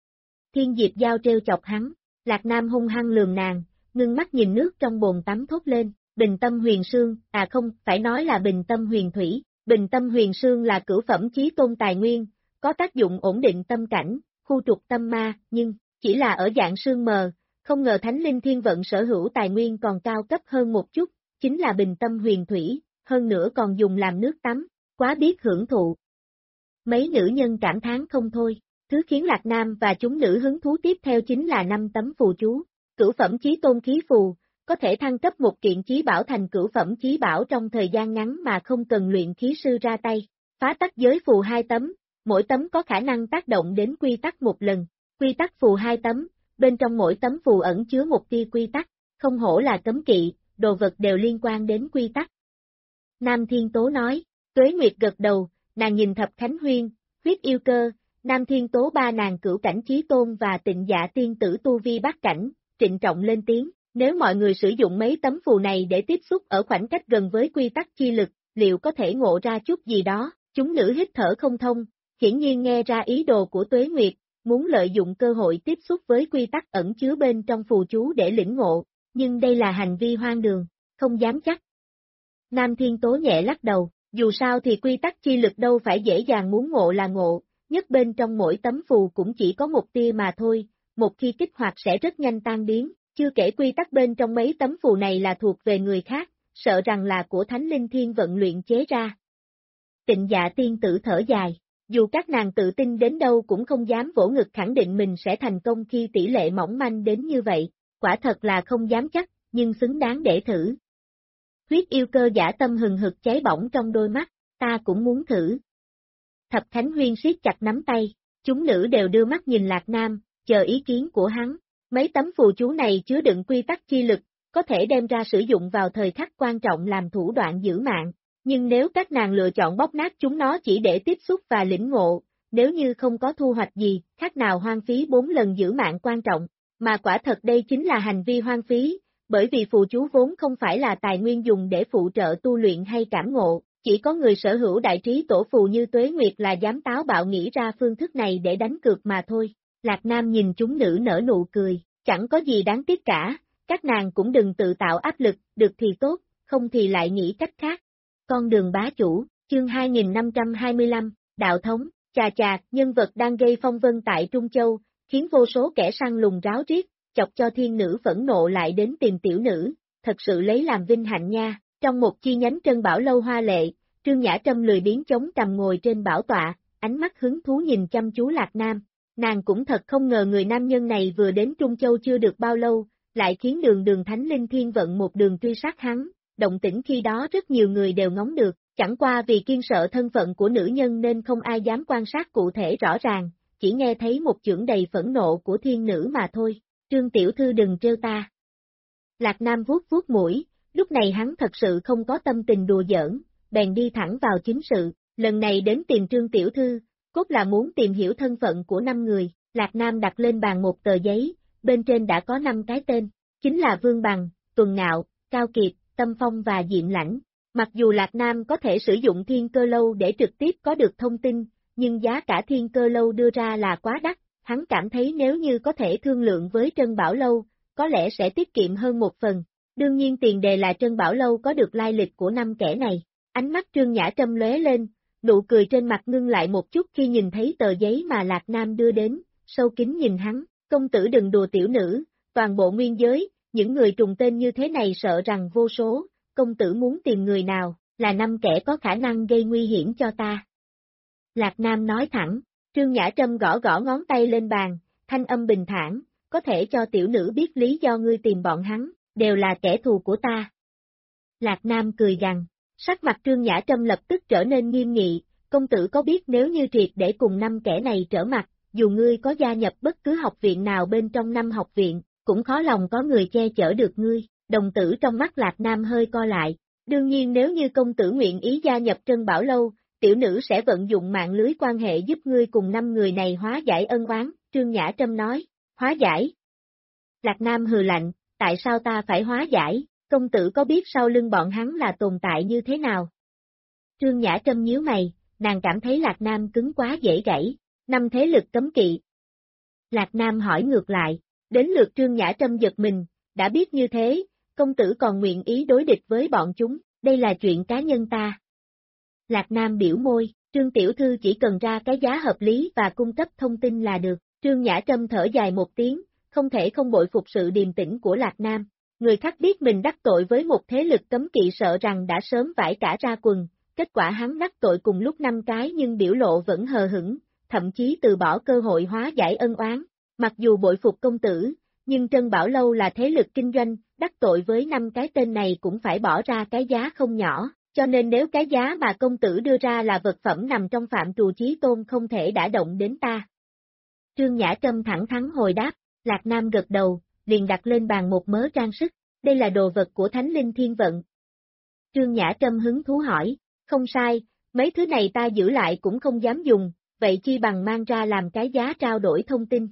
Thiên Diệp Giao treo chọc hắn, Lạc Nam hung hăng lườm nàng, ngưng mắt nhìn nước trong bồn tắm thốt lên, Bình Tâm Huyền Sương, à không, phải nói là Bình Tâm Huyền Thủy, Bình Tâm Huyền Sương là cửu phẩm chí tôn tài nguyên, có tác dụng ổn định tâm cảnh, khu trục tâm ma, nhưng, chỉ là ở dạng sương mờ, không ngờ Thánh Linh Thiên Vận sở hữu tài nguyên còn cao cấp hơn một chút, chính là Bình Tâm Huyền Thủy, hơn nữa còn dùng làm nước tắm, quá biết hưởng thụ. Mấy nữ nhân cảm thán không thôi, thứ khiến Lạc Nam và chúng nữ hứng thú tiếp theo chính là 5 tấm phù chú, cửu phẩm chí tôn khí phù, có thể thăng cấp một kiện chí bảo thành cửu phẩm chí bảo trong thời gian ngắn mà không cần luyện khí sư ra tay, phá tắc giới phù 2 tấm, mỗi tấm có khả năng tác động đến quy tắc một lần, quy tắc phù 2 tấm, bên trong mỗi tấm phù ẩn chứa một tia quy tắc, không hổ là cấm kỵ, đồ vật đều liên quan đến quy tắc. Nam Thiên Tố nói, Tuế Nguyệt gật đầu, nàng nhìn Thập Khánh Huyên, Huyết Yêu Cơ, Nam Thiên Tố ba nàng cửu cảnh chí tôn và Tịnh Dạ tiên tử tu vi bát cảnh, trịnh trọng lên tiếng, nếu mọi người sử dụng mấy tấm phù này để tiếp xúc ở khoảnh cách gần với quy tắc chi lực, liệu có thể ngộ ra chút gì đó, chúng nữ hít thở không thông, hiển nhiên nghe ra ý đồ của Tuế Nguyệt, muốn lợi dụng cơ hội tiếp xúc với quy tắc ẩn chứa bên trong phù chú để lĩnh ngộ, nhưng đây là hành vi hoang đường, không dám chắc. Nam Thiên Tố nhẹ lắc đầu, dù sao thì quy tắc chi lực đâu phải dễ dàng muốn ngộ là ngộ, nhất bên trong mỗi tấm phù cũng chỉ có một tia mà thôi, một khi kích hoạt sẽ rất nhanh tan biến, chưa kể quy tắc bên trong mấy tấm phù này là thuộc về người khác, sợ rằng là của Thánh Linh Thiên Vận luyện chế ra. Tịnh Dạ tiên tử thở dài, dù các nàng tự tin đến đâu cũng không dám vỗ ngực khẳng định mình sẽ thành công khi tỷ lệ mỏng manh đến như vậy, quả thật là không dám chắc, nhưng xứng đáng để thử. Huyết Yêu Cơ giả tâm hừng hực cháy bỏng trong đôi mắt, ta cũng muốn thử. Thập Khánh Huyên siết chặt nắm tay, chúng nữ đều đưa mắt nhìn Lạc Nam, chờ ý kiến của hắn. Mấy tấm phù chú này chứa đựng quy tắc chi lực, có thể đem ra sử dụng vào thời khắc quan trọng làm thủ đoạn giữ mạng, nhưng nếu các nàng lựa chọn bóp nát chúng nó chỉ để tiếp xúc và lĩnh ngộ, nếu như không có thu hoạch gì, khác nào hoang phí 4 lần giữ mạng quan trọng, mà quả thật đây chính là hành vi hoang phí, bởi vì phù chú vốn không phải là tài nguyên dùng để phụ trợ tu luyện hay cảm ngộ, chỉ có người sở hữu đại trí tổ phù như Tuế Nguyệt là dám táo bạo nghĩ ra phương thức này để đánh cược mà thôi. Lạc Nam nhìn chúng nữ nở nụ cười, chẳng có gì đáng tiếc cả, các nàng cũng đừng tự tạo áp lực, được thì tốt, không thì lại nghĩ cách khác. Con đường bá chủ, chương 2525, đạo thống, chà chà, nhân vật đang gây phong vân tại Trung Châu, khiến vô số kẻ săn lùng ráo riết, chọc cho thiên nữ phẫn nộ lại đến tìm tiểu nữ, thật sự lấy làm vinh hạnh nha. Trong một chi nhánh Trân Bảo lâu hoa lệ, Trương Nhã Trâm lười biếng chống cằm ngồi trên bảo tọa, ánh mắt hứng thú nhìn chăm chú Lạc Nam. Nàng cũng thật không ngờ người nam nhân này vừa đến Trung Châu chưa được bao lâu, lại khiến đường Thánh Linh Thiên Vận một đường truy sát hắn, động tĩnh khi đó rất nhiều người đều ngóng được, chẳng qua vì kiên sợ thân phận của nữ nhân nên không ai dám quan sát cụ thể rõ ràng, chỉ nghe thấy một chưởng đầy phẫn nộ của thiên nữ mà thôi, Trương tiểu thư đừng trêu ta. Lạc Nam vuốt vuốt mũi, lúc này hắn thật sự không có tâm tình đùa giỡn, bèn đi thẳng vào chính sự, lần này đến tìm Trương tiểu thư, cốt là muốn tìm hiểu thân phận của 5 người, Lạc Nam đặt lên bàn một tờ giấy, bên trên đã có 5 cái tên, chính là Vương Bằng, Tuần Ngạo, Cao Kiệt, Tâm Phong và Diệm Lãnh. Mặc dù Lạc Nam có thể sử dụng Thiên Cơ Lâu để trực tiếp có được thông tin, nhưng giá cả Thiên Cơ Lâu đưa ra là quá đắt, hắn cảm thấy nếu như có thể thương lượng với Trân Bảo Lâu, có lẽ sẽ tiết kiệm hơn một phần. Đương nhiên tiền đề là Trân Bảo Lâu có được lai lịch của 5 kẻ này. Ánh mắt Trương Nhã Trâm lóe lên, nụ cười trên mặt ngưng lại một chút khi nhìn thấy tờ giấy mà Lạc Nam đưa đến, sâu kín nhìn hắn, công tử đừng đùa tiểu nữ, toàn bộ nguyên giới, những người trùng tên như thế này sợ rằng vô số, công tử muốn tìm người nào, là 5 kẻ có khả năng gây nguy hiểm cho ta. Lạc Nam nói thẳng, Trương Nhã Trâm gõ gõ ngón tay lên bàn, thanh âm bình thản, có thể cho tiểu nữ biết lý do ngươi tìm bọn hắn, đều là kẻ thù của ta. Lạc Nam cười gằn, sắc mặt Trương Nhã Trâm lập tức trở nên nghiêm nghị, công tử có biết nếu như triệt để cùng 5 kẻ này trở mặt, dù ngươi có gia nhập bất cứ học viện nào bên trong 5 học viện, cũng khó lòng có người che chở được ngươi, đồng tử trong mắt Lạc Nam hơi co lại, đương nhiên nếu như công tử nguyện ý gia nhập Trân Bảo Lâu, tiểu nữ sẽ vận dụng mạng lưới quan hệ giúp ngươi cùng 5 người này hóa giải ân oán, Trương Nhã Trâm nói, hóa giải. Lạc Nam hừ lạnh, tại sao ta phải hóa giải, công tử có biết sau lưng bọn hắn là tồn tại như thế nào? Trương Nhã Trâm nhíu mày, nàng cảm thấy Lạc Nam cứng quá dễ gãy, 5 thế lực cấm kỵ. Lạc Nam hỏi ngược lại, đến lượt Trương Nhã Trâm giật mình, đã biết như thế, công tử còn nguyện ý đối địch với bọn chúng, đây là chuyện cá nhân ta. Lạc Nam biểu môi, Trương Tiểu Thư chỉ cần ra cái giá hợp lý và cung cấp thông tin là được, Trương Nhã Trâm thở dài một tiếng, không thể không bội phục sự điềm tĩnh của Lạc Nam. Người khác biết mình đắc tội với một thế lực cấm kỵ sợ rằng đã sớm vải cả ra quần, kết quả hắn đắc tội cùng lúc 5 cái nhưng biểu lộ vẫn hờ hững, thậm chí từ bỏ cơ hội hóa giải ân oán. Mặc dù bội phục công tử, nhưng Trân Bảo Lâu là thế lực kinh doanh, đắc tội với 5 cái tên này cũng phải bỏ ra cái giá không nhỏ, cho nên nếu cái giá mà công tử đưa ra là vật phẩm nằm trong phạm trù chí tôn không thể đả động đến ta. Trương Nhã Trâm thẳng thắn hồi đáp, Lạc Nam gật đầu, liền đặt lên bàn một mớ trang sức, đây là đồ vật của Thánh Linh Thiên Vận. Trương Nhã Trâm hứng thú hỏi, không sai, mấy thứ này ta giữ lại cũng không dám dùng, vậy chi bằng mang ra làm cái giá trao đổi thông tin.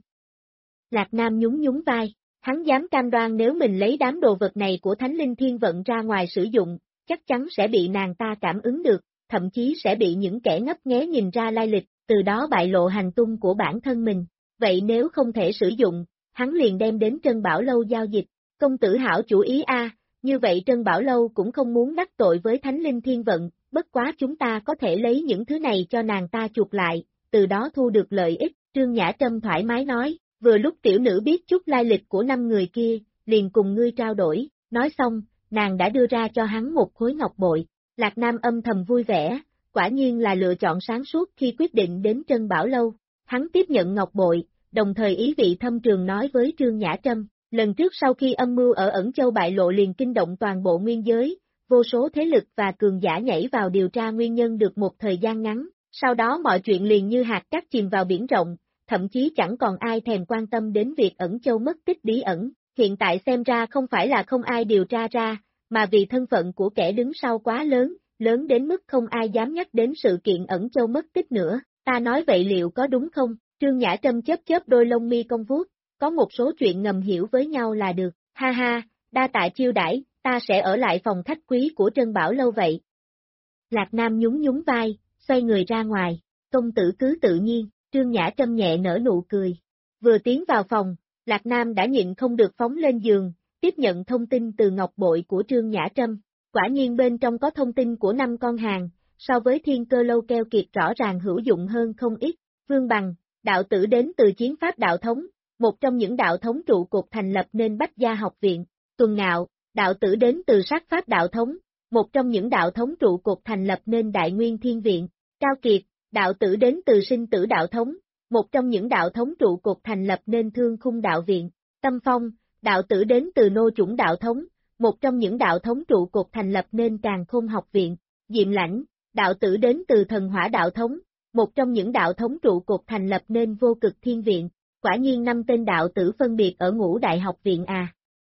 Lạc Nam nhún nhún vai, hắn dám cam đoan nếu mình lấy đám đồ vật này của Thánh Linh Thiên Vận ra ngoài sử dụng, chắc chắn sẽ bị nàng ta cảm ứng được, thậm chí sẽ bị những kẻ ngấp nghé nhìn ra lai lịch, từ đó bại lộ hành tung của bản thân mình. Vậy nếu không thể sử dụng, hắn liền đem đến Trân Bảo Lâu giao dịch, công tử hảo chủ ý a, như vậy Trân Bảo Lâu cũng không muốn đắc tội với Thánh Linh Thiên Vận, bất quá chúng ta có thể lấy những thứ này cho nàng ta chuộc lại, từ đó thu được lợi ích, Trương Nhã Trâm thoải mái nói, vừa lúc tiểu nữ biết chút lai lịch của 5 người kia, liền cùng ngươi trao đổi, nói xong, nàng đã đưa ra cho hắn một khối ngọc bội, Lạc Nam âm thầm vui vẻ, quả nhiên là lựa chọn sáng suốt khi quyết định đến Trân Bảo Lâu, hắn tiếp nhận ngọc bội, đồng thời ý vị thâm trường nói với Trương Nhã Trâm, lần trước sau khi âm mưu ở Ẩn Châu bại lộ liền kinh động toàn bộ nguyên giới, vô số thế lực và cường giả nhảy vào điều tra nguyên nhân được một thời gian ngắn, sau đó mọi chuyện liền như hạt cát chìm vào biển rộng, thậm chí chẳng còn ai thèm quan tâm đến việc Ẩn Châu mất tích bí ẩn, hiện tại xem ra không phải là không ai điều tra ra, mà vì thân phận của kẻ đứng sau quá lớn, lớn đến mức không ai dám nhắc đến sự kiện Ẩn Châu mất tích nữa, ta nói vậy liệu có đúng không? Trương Nhã Trâm chớp chớp đôi lông mi cong vuốt, có một số chuyện ngầm hiểu với nhau là được, ha ha, đa tạ chiêu đãi, ta sẽ ở lại phòng khách quý của Trân Bảo Lâu vậy. Lạc Nam nhún nhún vai, xoay người ra ngoài, công tử cứ tự nhiên, Trương Nhã Trâm nhẹ nở nụ cười. Vừa tiến vào phòng, Lạc Nam đã nhịn không được phóng lên giường, tiếp nhận thông tin từ ngọc bội của Trương Nhã Trâm, quả nhiên bên trong có thông tin của 5 con hàng, so với Thiên Cơ Lâu keo kiệt rõ ràng hữu dụng hơn không ít, Vương Bằng, đạo tử đến từ Chiến Pháp Đạo Thống, một trong những đạo thống trụ cột thành lập nên Bách Gia Học Viện, Tuần Ngạo, đạo tử đến từ Sát Pháp Đạo Thống, một trong những đạo thống trụ cột thành lập nên Đại Nguyên Thiên Viện, Cao Kiệt, đạo tử đến từ Sinh Tử Đạo Thống, một trong những đạo thống trụ cột thành lập nên Thương Khung Đạo Viện, Tâm Phong, đạo tử đến từ Nô Chủng Đạo Thống, một trong những đạo thống trụ cột thành lập nên Càn Khôn Học Viện, Diệm Lãnh, đạo tử đến từ Thần Hỏa Đạo Thống, một trong những đạo thống trụ cột thành lập nên Vô Cực Thiên Viện, quả nhiên 5 tên đạo tử phân biệt ở Ngũ Đại Học Viện à.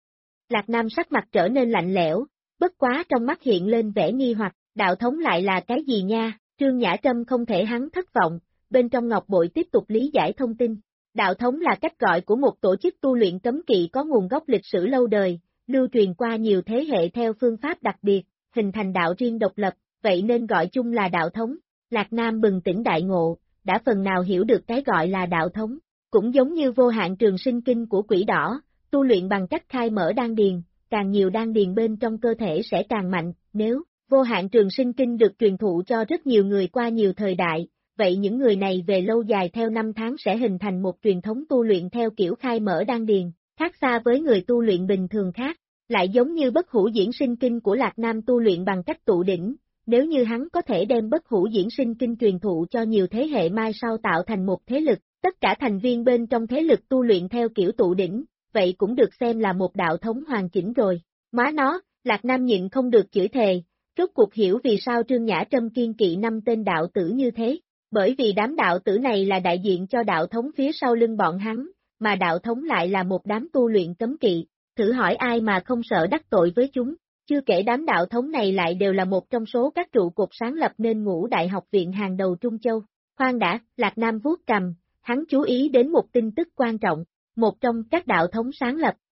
Lạc Nam sắc mặt trở nên lạnh lẽo, bất quá trong mắt hiện lên vẻ nghi hoặc, đạo thống lại là cái gì nha, Trương Nhã Trâm không thể hắn thất vọng, bên trong ngọc bội tiếp tục lý giải thông tin. Đạo thống là cách gọi của một tổ chức tu luyện cấm kỵ có nguồn gốc lịch sử lâu đời, lưu truyền qua nhiều thế hệ theo phương pháp đặc biệt, hình thành đạo riêng độc lập, vậy nên gọi chung là đạo thống. Lạc Nam bừng tỉnh đại ngộ, đã phần nào hiểu được cái gọi là đạo thống, cũng giống như vô hạn trường sinh kinh của Quỷ Đỏ, tu luyện bằng cách khai mở đan điền, càng nhiều đan điền bên trong cơ thể sẽ càng mạnh, nếu vô hạn trường sinh kinh được truyền thụ cho rất nhiều người qua nhiều thời đại, vậy những người này về lâu dài theo năm tháng sẽ hình thành một truyền thống tu luyện theo kiểu khai mở đan điền, khác xa với người tu luyện bình thường khác, lại giống như bất hủ diễn sinh kinh của Lạc Nam tu luyện bằng cách tụ đỉnh, nếu như hắn có thể đem bất hủ diễn sinh kinh truyền thụ cho nhiều thế hệ mai sau tạo thành một thế lực, tất cả thành viên bên trong thế lực tu luyện theo kiểu tụ đỉnh, vậy cũng được xem là một đạo thống hoàn chỉnh rồi. Má nó, Lạc Nam nhịn không được chửi thề, rốt cuộc hiểu vì sao Trương Nhã Trâm kiên kỵ 5 tên đạo tử như thế, bởi vì đám đạo tử này là đại diện cho đạo thống phía sau lưng bọn hắn, mà đạo thống lại là một đám tu luyện cấm kỵ, thử hỏi ai mà không sợ đắc tội với chúng, chưa kể đám đạo thống này lại đều là một trong số các trụ cột sáng lập nên Ngũ Đại Học Viện hàng đầu Trung Châu. Khoan đã, Lạc Nam vuốt cầm, hắn chú ý đến một tin tức quan trọng, một trong các đạo thống sáng lập,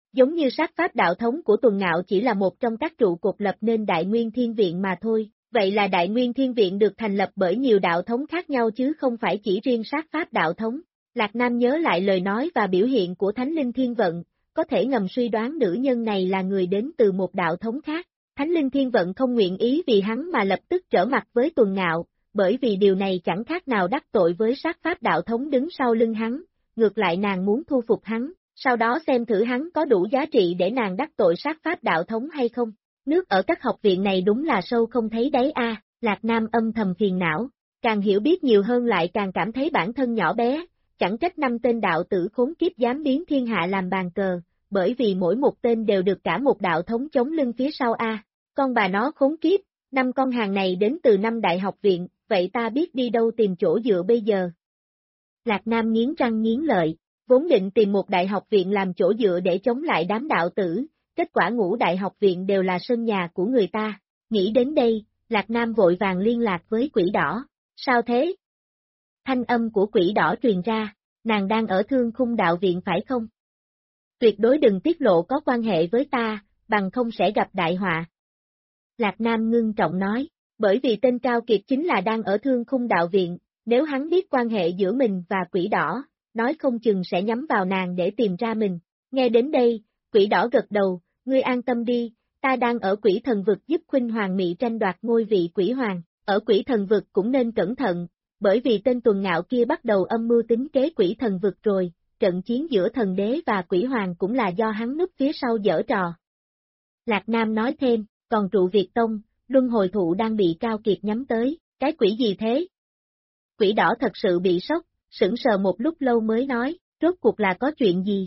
Giống như sát pháp đạo thống của Tuần Ngạo chỉ là một trong các trụ cột lập nên Đại Nguyên Thiên Viện mà thôi, vậy là Đại Nguyên Thiên Viện được thành lập bởi nhiều đạo thống khác nhau chứ không phải chỉ riêng sát pháp đạo thống. Lạc Nam nhớ lại lời nói và biểu hiện của Thánh Linh Thiên Vận, có thể ngầm suy đoán nữ nhân này là người đến từ một đạo thống khác. Thánh Linh Thiên Vận không nguyện ý vì hắn mà lập tức trở mặt với Tuần Ngạo, bởi vì điều này chẳng khác nào đắc tội với sát pháp đạo thống đứng sau lưng hắn, ngược lại nàng muốn thu phục hắn, sau đó xem thử hắn có đủ giá trị để nàng đắc tội sát pháp đạo thống hay không. Nước ở các học viện này đúng là sâu không thấy đáy a. Lạc Nam âm thầm phiền não, càng hiểu biết nhiều hơn lại càng cảm thấy bản thân nhỏ bé, chẳng trách 5 tên đạo tử khốn kiếp dám biến thiên hạ làm bàn cờ, bởi vì mỗi một tên đều được cả một đạo thống chống lưng phía sau a. Con bà nó khốn kiếp, 5 con hàng này đến từ 5 đại học viện, vậy ta biết đi đâu tìm chỗ dựa bây giờ. Lạc Nam nghiến răng nghiến lợi, vốn định tìm một đại học viện làm chỗ dựa để chống lại đám đạo tử, kết quả ngũ đại học viện đều là sân nhà của người ta. Nghĩ đến đây, Lạc Nam vội vàng liên lạc với Quỷ Đỏ. Sao thế? Thanh âm của Quỷ Đỏ truyền ra, nàng đang ở Thương Khung đạo viện phải không? Tuyệt đối đừng tiết lộ có quan hệ với ta, bằng không sẽ gặp đại họa. Lạc Nam ngưng trọng nói, bởi vì tên Cao Kiệt chính là đang ở Thương Khung đạo viện, nếu hắn biết quan hệ giữa mình và Quỷ Đỏ, nói không chừng sẽ nhắm vào nàng để tìm ra mình. Nghe đến đây, Quỷ Đỏ gật đầu, ngươi an tâm đi, ta đang ở Quỷ Thần Vực giúp Khuynh Hoàng Mị tranh đoạt ngôi vị Quỷ Hoàng, ở Quỷ Thần Vực cũng nên cẩn thận, bởi vì tên Tuần Ngạo kia bắt đầu âm mưu tính kế Quỷ Thần Vực rồi, trận chiến giữa Thần Đế và Quỷ Hoàng cũng là do hắn núp phía sau giở trò. Lạc Nam nói thêm, còn trụ Việt Tông, Luân Hồi Thụ đang bị Cao Kiệt nhắm tới, cái quỷ gì thế? Quỷ Đỏ thật sự bị sốc, sững sờ một lúc lâu mới nói, rốt cuộc là có chuyện gì?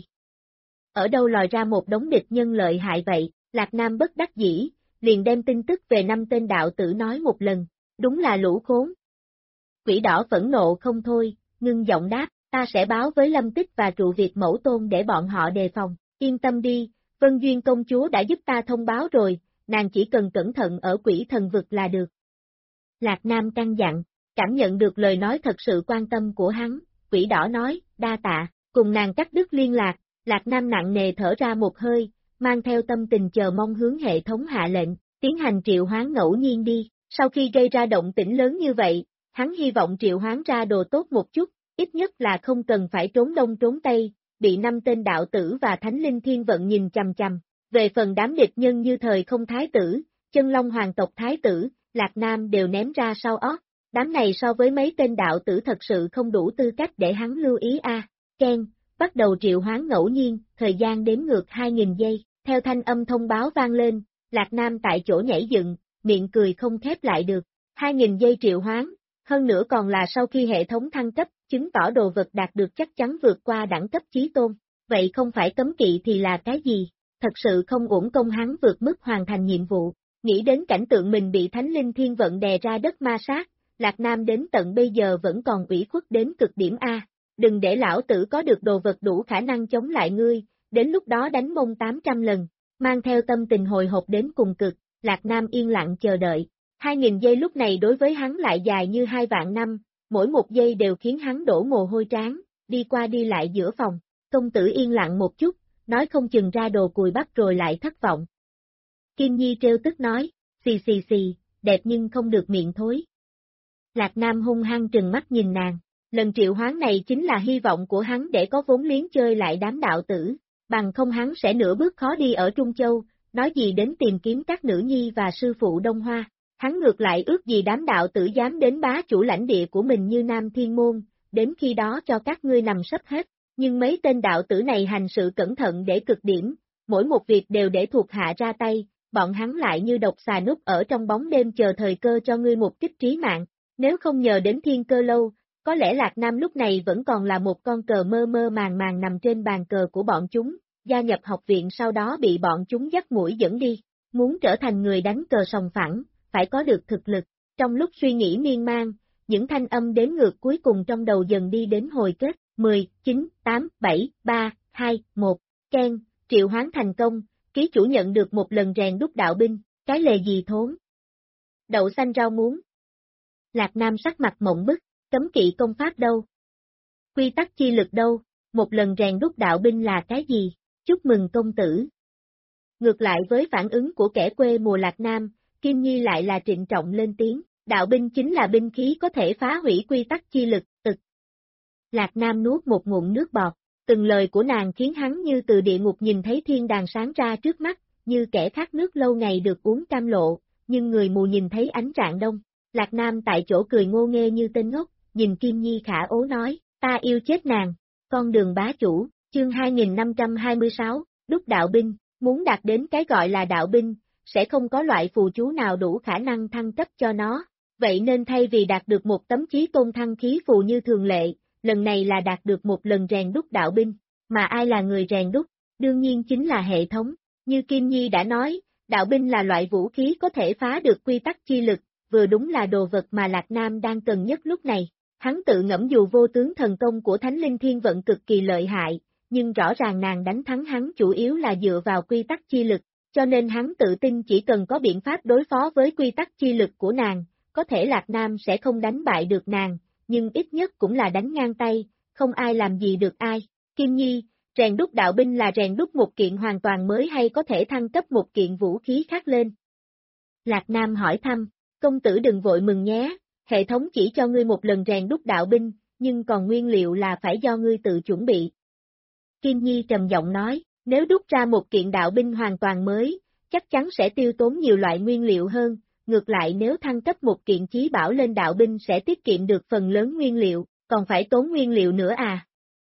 Ở đâu lòi ra một đống địch nhân lợi hại vậy? Lạc Nam bất đắc dĩ, liền đem tin tức về 5 tên đạo tử nói một lần, đúng là lũ khốn. Quỷ Đỏ phẫn nộ không thôi, ngưng giọng đáp, ta sẽ báo với Lâm Tích và trụ Việt Mẫu Tôn để bọn họ đề phòng, yên tâm đi, Vân Duyên công chúa đã giúp ta thông báo rồi, nàng chỉ cần cẩn thận ở Quỷ Thần Vực là được. Lạc Nam căn dặn, cảm nhận được lời nói thật sự quan tâm của hắn, Quỷ Đỏ nói, đa tạ, cùng nàng cắt đứt liên lạc, Lạc Nam nặng nề thở ra một hơi, mang theo tâm tình chờ mong hướng hệ thống hạ lệnh, tiến hành triệu hoán ngẫu nhiên đi, sau khi gây ra động tĩnh lớn như vậy, hắn hy vọng triệu hoán ra đồ tốt một chút, ít nhất là không cần phải trốn đông trốn tây, bị 5 tên đạo tử và Thánh Linh Thiên Vận nhìn chằm chằm. Về phần đám địch nhân như thời không thái tử, chân long hoàng tộc thái tử, Lạc Nam đều ném ra sau ót, đám này so với mấy tên đạo tử thật sự không đủ tư cách để hắn lưu ý a. Ken, bắt đầu triệu hoán ngẫu nhiên, thời gian đếm ngược 2.000 giây, theo thanh âm thông báo vang lên, Lạc Nam tại chỗ nhảy dựng, miệng cười không khép lại được, 2.000 giây triệu hoán, hơn nữa còn là sau khi hệ thống thăng cấp, chứng tỏ đồ vật đạt được chắc chắn vượt qua đẳng cấp chí tôn, vậy không phải cấm kỵ thì là cái gì? Thật sự không uổng công hắn vượt mức hoàn thành nhiệm vụ, nghĩ đến cảnh tượng mình bị Thánh Linh Thiên Vận đè ra đất ma sát, Lạc Nam đến tận bây giờ vẫn còn ủy khuất đến cực điểm a. Đừng để lão tử có được đồ vật đủ khả năng chống lại ngươi, đến lúc đó đánh mông 800 lần, mang theo tâm tình hồi hộp đến cùng cực, Lạc Nam yên lặng chờ đợi, 2.000 giây lúc này đối với hắn lại dài như 2 vạn năm, mỗi một giây đều khiến hắn đổ mồ hôi trán, đi qua đi lại giữa phòng, công tử yên lặng một chút, nói không chừng ra đồ cùi bắp rồi lại thất vọng. Kim Nhi trêu tức nói, xì xì xì, đẹp nhưng không được miệng thối. Lạc Nam hung hăng trừng mắt nhìn nàng, lần triệu hoán này chính là hy vọng của hắn để có vốn liếng chơi lại đám đạo tử, bằng không hắn sẽ nửa bước khó đi ở Trung Châu, nói gì đến tìm kiếm các nữ nhi và sư phụ Đông Hoa. Hắn ngược lại ước gì đám đạo tử dám đến bá chủ lãnh địa của mình như Nam Thiên Môn, đến khi đó cho các ngươi nằm sấp hết, nhưng mấy tên đạo tử này hành sự cẩn thận để cực điểm, mỗi một việc đều để thuộc hạ ra tay, bọn hắn lại như độc xà núp ở trong bóng đêm chờ thời cơ cho ngươi một kích trí mạng, nếu không nhờ đến Thiên Cơ Lâu, có lẽ Lạc Nam lúc này vẫn còn là một con cờ mơ mơ màng màng nằm trên bàn cờ của bọn chúng, gia nhập học viện sau đó bị bọn chúng dắt mũi dẫn đi, muốn trở thành người đánh cờ sòng phẳng, phải có được thực lực. Trong lúc suy nghĩ miên man, những thanh âm đếm ngược cuối cùng trong đầu dần đi đến hồi kết, 10, 9, 8, 7, 3, 2, 1, Ken, triệu hoán thành công, ký chủ nhận được một lần rèn đúc đạo binh, cái lề gì thốn. Đậu xanh rau muống. Lạc Nam sắc mặt mộng bức, cấm kỵ công pháp đâu? Quy tắc chi lực đâu? Một lần rèn đúc đạo binh là cái gì? Chúc mừng công tử. Ngược lại với phản ứng của kẻ quê mùa Lạc Nam, Kim Nhi lại là trịnh trọng lên tiếng, đạo binh chính là binh khí có thể phá hủy quy tắc chi lực, Lạc Nam nuốt một ngụm nước bọt, từng lời của nàng khiến hắn như từ địa ngục nhìn thấy thiên đàng sáng ra trước mắt, như kẻ khát nước lâu ngày được uống cam lộ, nhưng người mù nhìn thấy ánh rạng đông. Lạc Nam tại chỗ cười ngô nghê như tên ngốc, nhìn Kim Nhi khả ố nói, ta yêu chết nàng, con đường bá chủ, chương 2526, đúc đạo binh, muốn đạt đến cái gọi là đạo binh, sẽ không có loại phù chú nào đủ khả năng thăng cấp cho nó, vậy nên thay vì đạt được một tấm chí tôn thăng khí phù như thường lệ, lần này là đạt được một lần rèn đúc đạo binh, mà ai là người rèn đúc, đương nhiên chính là hệ thống, như Kim Nhi đã nói, đạo binh là loại vũ khí có thể phá được quy tắc chi lực, vừa đúng là đồ vật mà Lạc Nam đang cần nhất lúc này. Hắn tự ngẫm dù vô tướng thần công của Thánh Linh Thiên Vận cực kỳ lợi hại, nhưng rõ ràng nàng đánh thắng hắn chủ yếu là dựa vào quy tắc chi lực, cho nên hắn tự tin chỉ cần có biện pháp đối phó với quy tắc chi lực của nàng, có thể Lạc Nam sẽ không đánh bại được nàng, nhưng ít nhất cũng là đánh ngang tay, không ai làm gì được ai. Kim Nhi, rèn đúc đạo binh là rèn đúc một kiện hoàn toàn mới hay có thể thăng cấp một kiện vũ khí khác lên? Lạc Nam hỏi thăm, công tử đừng vội mừng nhé, hệ thống chỉ cho ngươi một lần rèn đúc đạo binh, nhưng còn nguyên liệu là phải do ngươi tự chuẩn bị. Kim Nhi trầm giọng nói, nếu đúc ra một kiện đạo binh hoàn toàn mới, chắc chắn sẽ tiêu tốn nhiều loại nguyên liệu hơn, ngược lại nếu thăng cấp một kiện chí bảo lên đạo binh sẽ tiết kiệm được phần lớn nguyên liệu, còn phải tốn nguyên liệu nữa à?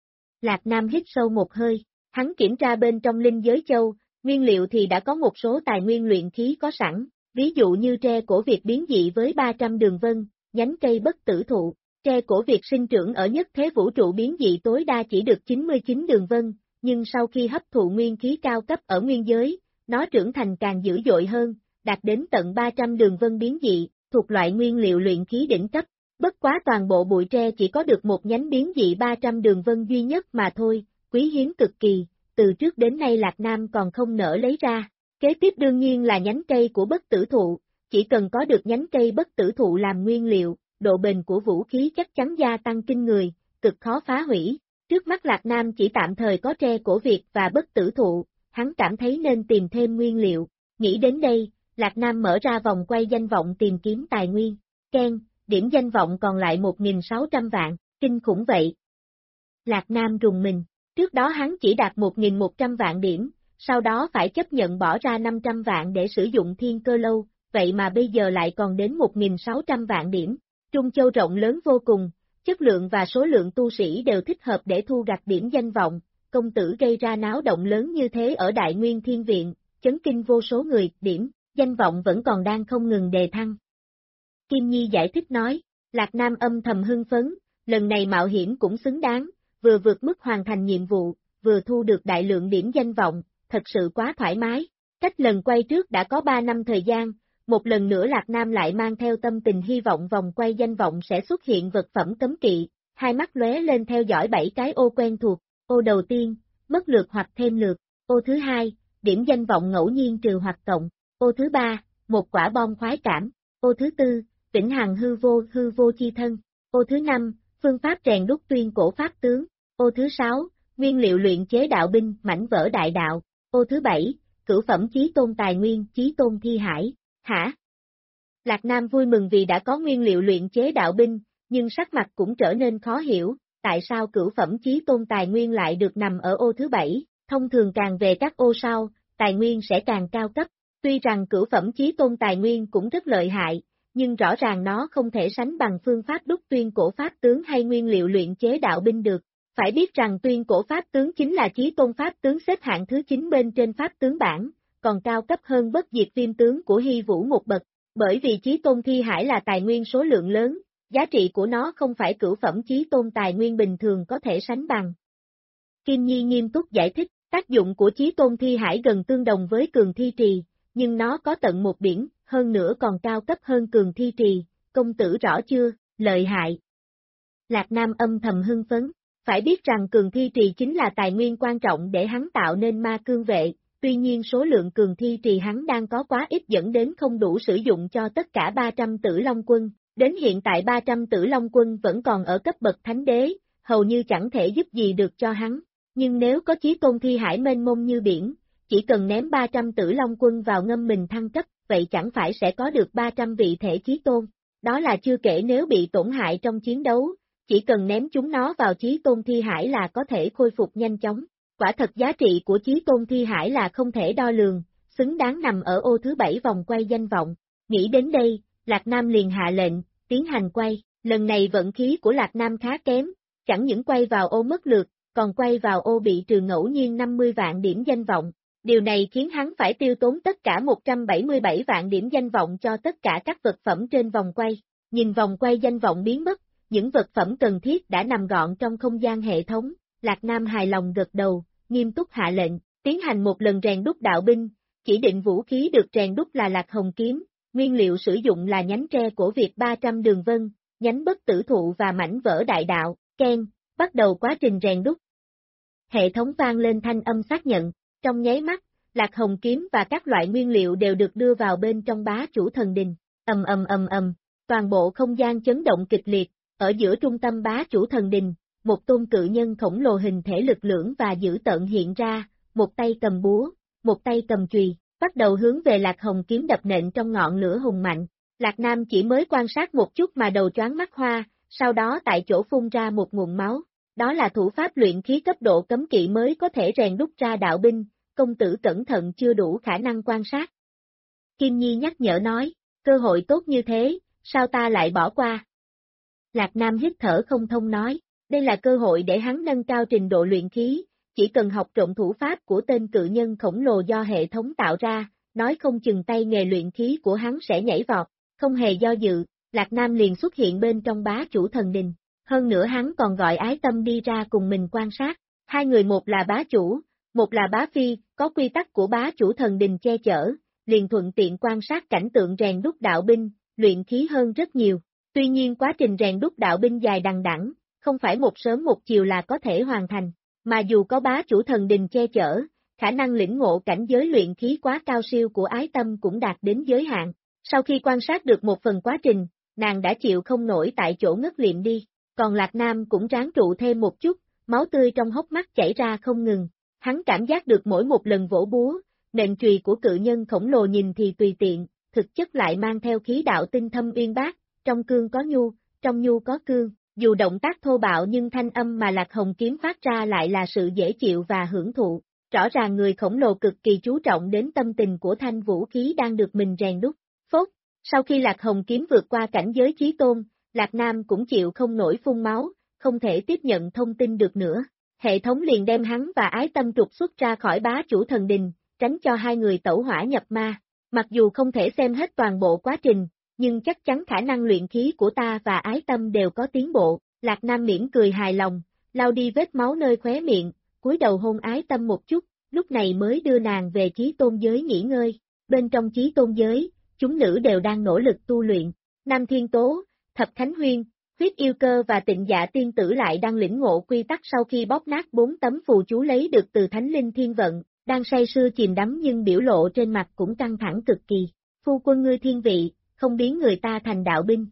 Lạc Nam hít sâu một hơi, hắn kiểm tra bên trong linh giới châu, nguyên liệu thì đã có một số tài nguyên luyện khí có sẵn, ví dụ như tre cổ Việt biến dị với 300 đường vân, nhánh cây bất tử thụ, tre cổ Việt sinh trưởng ở nhất thế vũ trụ biến dị tối đa chỉ được 99 đường vân, nhưng sau khi hấp thụ nguyên khí cao cấp ở nguyên giới, nó trưởng thành càng dữ dội hơn, đạt đến tận 300 đường vân biến dị, thuộc loại nguyên liệu luyện khí đỉnh cấp. Bất quá toàn bộ bụi tre chỉ có được một nhánh biến dị 300 đường vân duy nhất mà thôi, quý hiếm cực kỳ, từ trước đến nay Lạc Nam còn không nỡ lấy ra. Kế tiếp đương nhiên là nhánh cây của bất tử thụ, chỉ cần có được nhánh cây bất tử thụ làm nguyên liệu, độ bền của vũ khí chắc chắn gia tăng kinh người, cực khó phá hủy. Trước mắt Lạc Nam chỉ tạm thời có tre cổ Việt và bất tử thụ, hắn cảm thấy nên tìm thêm nguyên liệu. Nghĩ đến đây, Lạc Nam mở ra vòng quay danh vọng tìm kiếm tài nguyên. Ken, điểm danh vọng còn lại 1.600 vạn, kinh khủng vậy. Lạc Nam rùng mình, trước đó hắn chỉ đạt 1.100 vạn điểm, sau đó phải chấp nhận bỏ ra 500 vạn để sử dụng thiên cơ lâu, vậy mà bây giờ lại còn đến 1.600 vạn điểm. Trung Châu rộng lớn vô cùng, chất lượng và số lượng tu sĩ đều thích hợp để thu gặt điểm danh vọng, công tử gây ra náo động lớn như thế ở Đại Nguyên Thiên Viện, chấn kinh vô số người, điểm danh vọng vẫn còn đang không ngừng đề thăng. Kim Nhi giải thích nói, Lạc Nam âm thầm hưng phấn, lần này mạo hiểm cũng xứng đáng, vừa vượt mức hoàn thành nhiệm vụ, vừa thu được đại lượng điểm danh vọng, thật sự quá thoải mái. Cách lần quay trước đã có 3 năm thời gian, một lần nữa Lạc Nam lại mang theo tâm tình hy vọng vòng quay danh vọng sẽ xuất hiện vật phẩm cấm kỵ, hai mắt lóe lên theo dõi 7 cái ô quen thuộc, ô đầu tiên, mất lượt hoặc thêm lượt, ô thứ hai, điểm danh vọng ngẫu nhiên trừ hoặc cộng, ô thứ ba, một quả bom khoái cảm, ô thứ tư, vĩnh hằng hư vô chi thân, ô thứ năm, phương pháp rèn đúc tuyên cổ pháp tướng, ô thứ sáu, nguyên liệu luyện chế đạo binh, mảnh vỡ đại đạo, ô thứ bảy, cửu phẩm chí tôn tài nguyên, chí tôn thi hải, hả? Lạc Nam vui mừng vì đã có nguyên liệu luyện chế đạo binh, nhưng sắc mặt cũng trở nên khó hiểu, tại sao cửu phẩm chí tôn tài nguyên lại được nằm ở ô thứ bảy, thông thường càng về các ô sau, tài nguyên sẽ càng cao cấp, tuy rằng cửu phẩm chí tôn tài nguyên cũng rất lợi hại, nhưng rõ ràng nó không thể sánh bằng phương pháp đúc tuyên cổ pháp tướng hay nguyên liệu luyện chế đạo binh được. Phải biết rằng tuyên cổ pháp tướng chính là chí tôn pháp tướng xếp hạng thứ 9 bên trên pháp tướng bảng, còn cao cấp hơn bất diệt viêm tướng của Hy Vũ một bậc, bởi vì chí tôn thi hải là tài nguyên số lượng lớn, giá trị của nó không phải cửu phẩm chí tôn tài nguyên bình thường có thể sánh bằng. Kim Nhi nghiêm túc giải thích, tác dụng của chí tôn thi hải gần tương đồng với cường thi trì, nhưng nó có tận một điểm, hơn nữa còn cao cấp hơn cường thi trì, công tử rõ chưa, lợi hại. Lạc Nam âm thầm hưng phấn. Phải biết rằng cường thi trì chính là tài nguyên quan trọng để hắn tạo nên ma cương vệ, tuy nhiên số lượng cường thi trì hắn đang có quá ít dẫn đến không đủ sử dụng cho tất cả 300 Tử Long quân, đến hiện tại 300 Tử Long quân vẫn còn ở cấp bậc thánh đế, hầu như chẳng thể giúp gì được cho hắn. Nhưng nếu có chí tôn thi hải mênh mông như biển, chỉ cần ném 300 Tử Long quân vào ngâm mình thăng cấp, vậy chẳng phải sẽ có được 300 vị thể chí tôn. Đó là chưa kể nếu bị tổn hại trong chiến đấu, chỉ cần ném chúng nó vào chí tôn thi hải là có thể khôi phục nhanh chóng. Quả thật giá trị của chí tôn thi hải là không thể đo lường, xứng đáng nằm ở ô thứ 7 vòng quay danh vọng. Nghĩ đến đây, Lạc Nam liền hạ lệnh, tiến hành quay. Lần này vận khí của Lạc Nam khá kém, chẳng những quay vào ô mất lượt, còn quay vào ô bị trừ ngẫu nhiên 50 vạn điểm danh vọng. Điều này khiến hắn phải tiêu tốn tất cả 177 vạn điểm danh vọng cho tất cả các vật phẩm trên vòng quay. Nhìn vòng quay danh vọng biến mất, những vật phẩm cần thiết đã nằm gọn trong không gian hệ thống, Lạc Nam hài lòng gật đầu, nghiêm túc hạ lệnh, tiến hành một lần rèn đúc đạo binh, chỉ định vũ khí được rèn đúc là Lạc Hồng kiếm, nguyên liệu sử dụng là nhánh tre cổ Việt 300 đường vân, nhánh bất tử thụ và mảnh vỡ đại đạo, Ken, bắt đầu quá trình rèn đúc. Hệ thống vang lên thanh âm xác nhận, trong nháy mắt, Lạc Hồng kiếm và các loại nguyên liệu đều được đưa vào bên trong bá chủ thần đình, toàn bộ không gian chấn động kịch liệt, ở giữa trung tâm bá chủ thần đình, một tôn cự nhân khổng lồ hình thể lực lưỡng và dữ tợn hiện ra, một tay cầm búa, một tay cầm chùy, bắt đầu hướng về Lạc Hồng kiếm đập nện trong ngọn lửa hùng mạnh. Lạc Nam chỉ mới quan sát một chút mà đầu choáng mắt hoa, sau đó tại chỗ phun ra một nguồn máu. Đó là thủ pháp luyện khí cấp độ cấm kỵ mới có thể rèn đúc ra đạo binh, công tử cẩn thận chưa đủ khả năng quan sát. Kim Nhi nhắc nhở nói, cơ hội tốt như thế, sao ta lại bỏ qua? Lạc Nam hít thở không thông nói, đây là cơ hội để hắn nâng cao trình độ luyện khí, chỉ cần học trộm thủ pháp của tên cự nhân khổng lồ do hệ thống tạo ra, nói không chừng tay nghề luyện khí của hắn sẽ nhảy vọt, không hề do dự, Lạc Nam liền xuất hiện bên trong bá chủ thần đình. Hơn nữa hắn còn gọi Ái Tâm đi ra cùng mình quan sát, hai người một là bá chủ, một là bá phi, có quy tắc của bá chủ thần đình che chở, liền thuận tiện quan sát cảnh tượng rèn đúc đạo binh, luyện khí hơn rất nhiều. Tuy nhiên quá trình rèn đúc đạo binh dài đằng đẵng, không phải một sớm một chiều là có thể hoàn thành, mà dù có bá chủ thần đình che chở, khả năng lĩnh ngộ cảnh giới luyện khí quá cao siêu của Ái Tâm cũng đạt đến giới hạn. Sau khi quan sát được một phần quá trình, nàng đã chịu không nổi tại chỗ ngất liệm đi. Còn Lạc Nam cũng ráng trụ thêm một chút, máu tươi trong hốc mắt chảy ra không ngừng, hắn cảm giác được mỗi một lần vỗ búa, nện chùy của cự nhân khổng lồ nhìn thì tùy tiện, thực chất lại mang theo khí đạo tinh thâm uyên bác, trong cương có nhu, trong nhu có cương, dù động tác thô bạo nhưng thanh âm mà Lạc Hồng kiếm phát ra lại là sự dễ chịu và hưởng thụ, rõ ràng người khổng lồ cực kỳ chú trọng đến tâm tình của thanh vũ khí đang được mình rèn đúc. Phốt, sau khi Lạc Hồng kiếm vượt qua cảnh giới chí tôn, Lạc Nam cũng chịu không nổi phun máu, không thể tiếp nhận thông tin được nữa. Hệ thống liền đem hắn và Ái Tâm trục xuất ra khỏi bá chủ thần đình, tránh cho hai người tẩu hỏa nhập ma. Mặc dù không thể xem hết toàn bộ quá trình, nhưng chắc chắn khả năng luyện khí của ta và Ái Tâm đều có tiến bộ. Lạc Nam mỉm cười hài lòng, lau đi vết máu nơi khóe miệng, cúi đầu hôn Ái Tâm một chút, lúc này mới đưa nàng về chí tôn giới nghỉ ngơi. Bên trong chí tôn giới, chúng nữ đều đang nỗ lực tu luyện. Nam Thiên Tố, Thập Khánh Huyên, Huyết Yêu Cơ và Tịnh Dạ Tiên Tử lại đang lĩnh ngộ quy tắc sau khi bóp nát 4 tấm phù chú lấy được từ Thánh Linh Thiên Vận, đang say sưa chìm đắm nhưng biểu lộ trên mặt cũng căng thẳng cực kỳ. Phu quân ngươi thiên vị, không biến người ta thành đạo binh.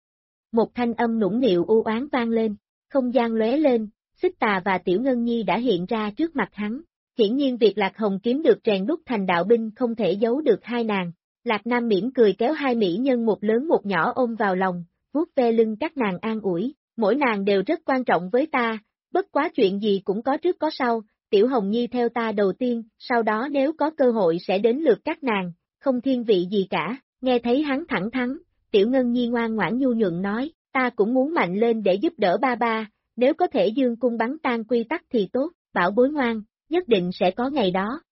Một thanh âm nũng nịu u oán vang lên, không gian lóe lên, Xích Tà và Tiểu Ngân Nhi đã hiện ra trước mặt hắn. Hiển nhiên việc Lạc Hồng kiếm được rèn đúc thành đạo binh không thể giấu được hai nàng. Lạc Nam mỉm cười kéo hai mỹ nhân một lớn một nhỏ ôm vào lòng, vuốt ve lưng các nàng an ủi, mỗi nàng đều rất quan trọng với ta, bất quá chuyện gì cũng có trước có sau, Tiểu Hồng Nhi theo ta đầu tiên, sau đó nếu có cơ hội sẽ đến lượt các nàng, không thiên vị gì cả. Nghe thấy hắn thẳng thắn, Tiểu Ngân Nhi ngoan ngoãn nhu nhuận nói, ta cũng muốn mạnh lên để giúp đỡ ba ba, nếu có thể dương cung bắn tan quy tắc thì tốt, bảo bối ngoan, nhất định sẽ có ngày đó.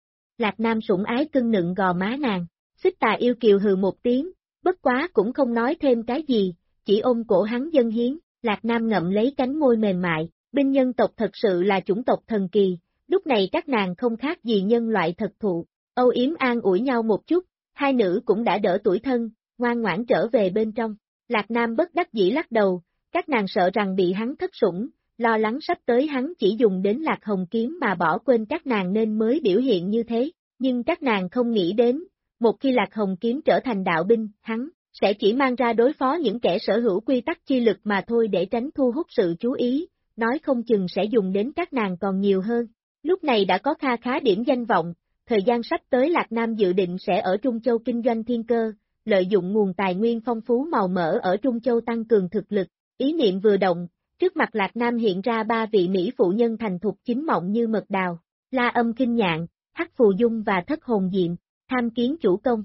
Lạc Nam sủng ái cưng nựng gò má nàng, Xích Tà yêu kiều hừ một tiếng, bất quá cũng không nói thêm cái gì, chỉ ôm cổ hắn dâng hiến, Lạc Nam ngậm lấy cánh môi mềm mại, binh nhân tộc thật sự là chủng tộc thần kỳ, lúc này các nàng không khác gì nhân loại thật thụ, âu yếm an ủi nhau một chút, hai nữ cũng đã đỡ tuổi thân, ngoan ngoãn trở về bên trong, Lạc Nam bất đắc dĩ lắc đầu, các nàng sợ rằng bị hắn thất sủng, lo lắng sắp tới hắn chỉ dùng đến Lạc Hồng kiếm mà bỏ quên các nàng nên mới biểu hiện như thế, nhưng các nàng không nghĩ đến, một khi Lạc Hồng kiếm trở thành đạo binh, hắn sẽ chỉ mang ra đối phó những kẻ sở hữu quy tắc chi lực mà thôi để tránh thu hút sự chú ý, nói không chừng sẽ dùng đến các nàng còn nhiều hơn. Lúc này đã có kha khá điểm danh vọng, thời gian sắp tới Lạc Nam dự định sẽ ở Trung Châu kinh doanh thiên cơ, lợi dụng nguồn tài nguyên phong phú màu mỡ ở Trung Châu tăng cường thực lực. Ý niệm vừa động, trước mặt Lạc Nam hiện ra ba vị mỹ phụ nhân thành thục chính mộng như mật đào, La Âm Kinh Nhạn, Hắc Phù Dung và Thất Hồn Diệm, tham kiến chủ công.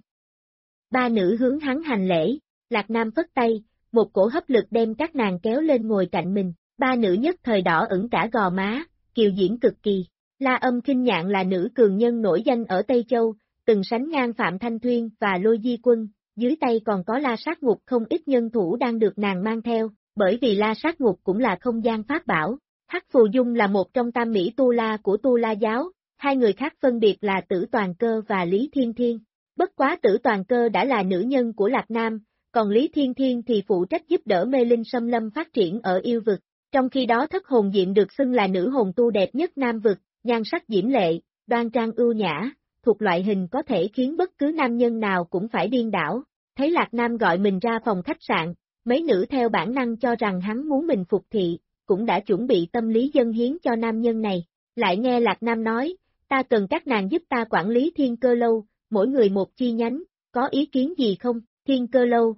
Ba nữ hướng hắn hành lễ, Lạc Nam phất tay, một cổ hấp lực đem các nàng kéo lên ngồi cạnh mình, ba nữ nhất thời đỏ ửng cả gò má, kiều diễm cực kỳ. La Âm Kinh Nhạn là nữ cường nhân nổi danh ở Tây Châu, từng sánh ngang Phạm Thanh Thuyên và Lôi Di Quân, dưới tay còn có La Sát Ngục không ít nhân thủ đang được nàng mang theo, bởi vì La Sát Ngục cũng là không gian pháp bảo. Hắc Phù Dung là một trong tam mỹ Tu La của Tu La giáo, hai người khác phân biệt là Tử Toàn Cơ và Lý Thiên Thiên. Bất quá Tử Toàn Cơ đã là nữ nhân của Lạc Nam, còn Lý Thiên Thiên thì phụ trách giúp đỡ mê linh xâm lâm phát triển ở yêu vực. Trong khi đó Thất Hồn Diệm được xưng là nữ hồn tu đẹp nhất Nam vực, nhan sắc diễm lệ, đoan trang ưu nhã, thuộc loại hình có thể khiến bất cứ nam nhân nào cũng phải điên đảo. Thấy Lạc Nam gọi mình ra phòng khách sạn, mấy nữ theo bản năng cho rằng hắn muốn mình phục thị, cũng đã chuẩn bị tâm lý dâng hiến cho nam nhân này. Lại nghe Lạc Nam nói, ta cần các nàng giúp ta quản lý Thiên Cơ Lâu, mỗi người một chi nhánh, có ý kiến gì không? Thiên Cơ Lâu.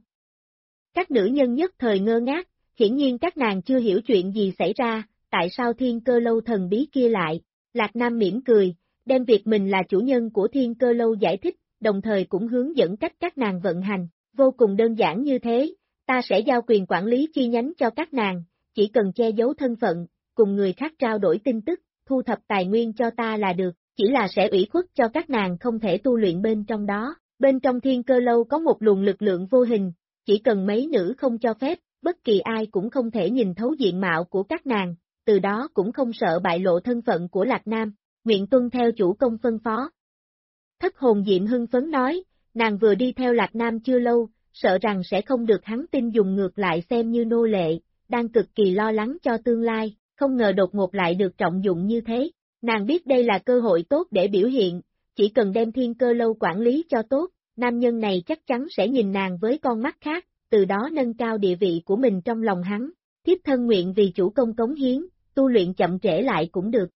Các nữ nhân nhất thời ngơ ngác, hiển nhiên các nàng chưa hiểu chuyện gì xảy ra, tại sao Thiên Cơ Lâu thần bí kia lại. Lạc Nam mỉm cười, đem việc mình là chủ nhân của Thiên Cơ Lâu giải thích, đồng thời cũng hướng dẫn cách các nàng vận hành, vô cùng đơn giản như thế, ta sẽ giao quyền quản lý chi nhánh cho các nàng, chỉ cần che giấu thân phận, cùng người khác trao đổi tin tức, thu thập tài nguyên cho ta là được, chỉ là sẽ ủy khuất cho các nàng không thể tu luyện bên trong đó. Bên trong Thiên Cơ Lâu có một luồng lực lượng vô hình, chỉ cần mấy nữ không cho phép, bất kỳ ai cũng không thể nhìn thấu diện mạo của các nàng, từ đó cũng không sợ bại lộ thân phận của Lạc Nam, nguyện tuân theo chủ công phân phó. Thất Hồn Diệm hưng phấn nói, nàng vừa đi theo Lạc Nam chưa lâu, sợ rằng sẽ không được hắn tin dùng ngược lại xem như nô lệ, đang cực kỳ lo lắng cho tương lai, không ngờ đột ngột lại được trọng dụng như thế. Nàng biết đây là cơ hội tốt để biểu hiện, chỉ cần đem Thiên Cơ Lâu quản lý cho tốt, nam nhân này chắc chắn sẽ nhìn nàng với con mắt khác, từ đó nâng cao địa vị của mình trong lòng hắn. Thiếp thân nguyện vì chủ công cống hiến, tu luyện chậm trễ lại cũng được.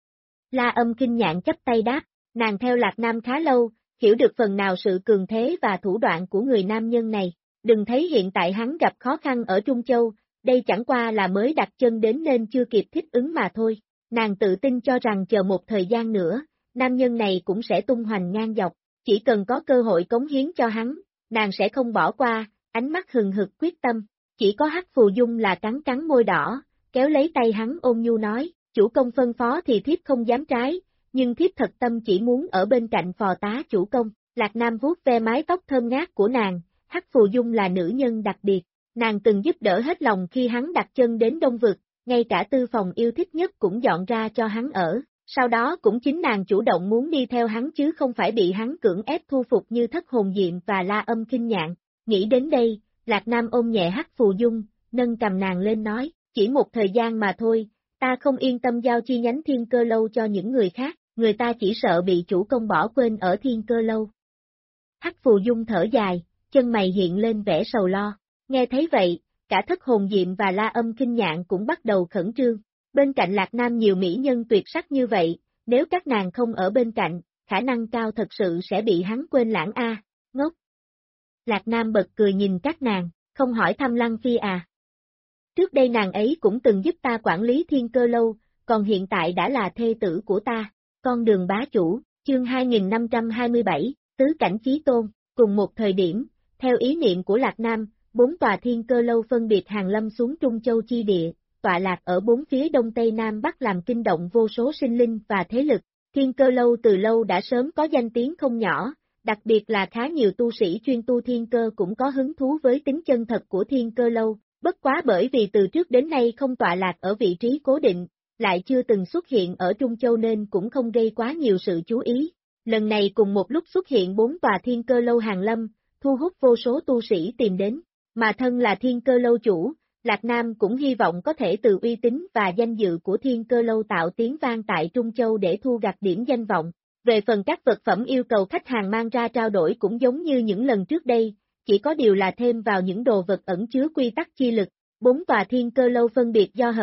La Âm Kinh Nhạn chắp tay đáp, nàng theo Lạc Nam khá lâu, hiểu được phần nào sự cường thế và thủ đoạn của người nam nhân này. Đừng thấy hiện tại hắn gặp khó khăn ở Trung Châu, đây chẳng qua là mới đặt chân đến nên chưa kịp thích ứng mà thôi. Nàng tự tin cho rằng chờ một thời gian nữa, nam nhân này cũng sẽ tung hoành ngang dọc, chỉ cần có cơ hội cống hiến cho hắn, nàng sẽ không bỏ qua, ánh mắt hừng hực quyết tâm. Chỉ có Hắc Phù Dung là cắn cắn môi đỏ, kéo lấy tay hắn ôn nhu nói, chủ công phân phó thì thiếp không dám trái, nhưng thiếp thật tâm chỉ muốn ở bên cạnh phò tá chủ công. Lạc Nam vuốt ve mái tóc thơm ngát của nàng, Hắc Phù Dung là nữ nhân đặc biệt, nàng từng giúp đỡ hết lòng khi hắn đặt chân đến Đông Vực, ngay cả tư phòng yêu thích nhất cũng dọn ra cho hắn ở, sau đó cũng chính nàng chủ động muốn đi theo hắn chứ không phải bị hắn cưỡng ép thu phục như Thất Hồn Diệm và La Âm Kinh Nhạn. Nghĩ đến đây, Lạc Nam ôm nhẹ Hắc Phù Dung, nâng cầm nàng lên nói, chỉ một thời gian mà thôi, ta không yên tâm giao chi nhánh Thiên Cơ Lâu cho những người khác, người ta chỉ sợ bị chủ công bỏ quên ở Thiên Cơ Lâu. Hắc Phù Dung thở dài, chân mày hiện lên vẻ sầu lo, nghe thấy vậy, cả Thất Hồn Diệm và La Âm Kinh Nhạn cũng bắt đầu khẩn trương, bên cạnh Lạc Nam nhiều mỹ nhân tuyệt sắc như vậy, nếu các nàng không ở bên cạnh, khả năng cao thật sự sẽ bị hắn quên lãng ngốc. Lạc Nam bật cười nhìn các nàng, không hỏi thăm Lăng Phi à. Trước đây nàng ấy cũng từng giúp ta quản lý Thiên Cơ Lâu, còn hiện tại đã là thê tử của ta. Con đường bá chủ, chương 2527, Tứ Cảnh Chí Tôn, cùng một thời điểm, theo ý niệm của Lạc Nam, 4 tòa Thiên Cơ Lâu phân biệt hàng lâm xuống Trung Châu chi địa, tọa lạc ở 4 phía đông tây nam bắc làm kinh động vô số sinh linh và thế lực. Thiên Cơ Lâu từ lâu đã sớm có danh tiếng không nhỏ, đặc biệt là khá nhiều tu sĩ chuyên tu thiên cơ cũng có hứng thú với tính chân thật của Thiên Cơ Lâu, bất quá bởi vì từ trước đến nay không tọa lạc ở vị trí cố định, lại chưa từng xuất hiện ở Trung Châu nên cũng không gây quá nhiều sự chú ý. Lần này cùng một lúc xuất hiện 4 tòa Thiên Cơ Lâu hàng lâm, thu hút vô số tu sĩ tìm đến, mà thân là Thiên Cơ Lâu chủ, Lạc Nam cũng hy vọng có thể từ uy tín và danh dự của Thiên Cơ Lâu tạo tiếng vang tại Trung Châu để thu gặt điểm danh vọng. Về phần các vật phẩm yêu cầu khách hàng mang ra trao đổi cũng giống như những lần trước đây, chỉ có điều là thêm vào những đồ vật ẩn chứa quy tắc chi lực. 4 tòa Thiên Cơ Lâu phân biệt do Hận,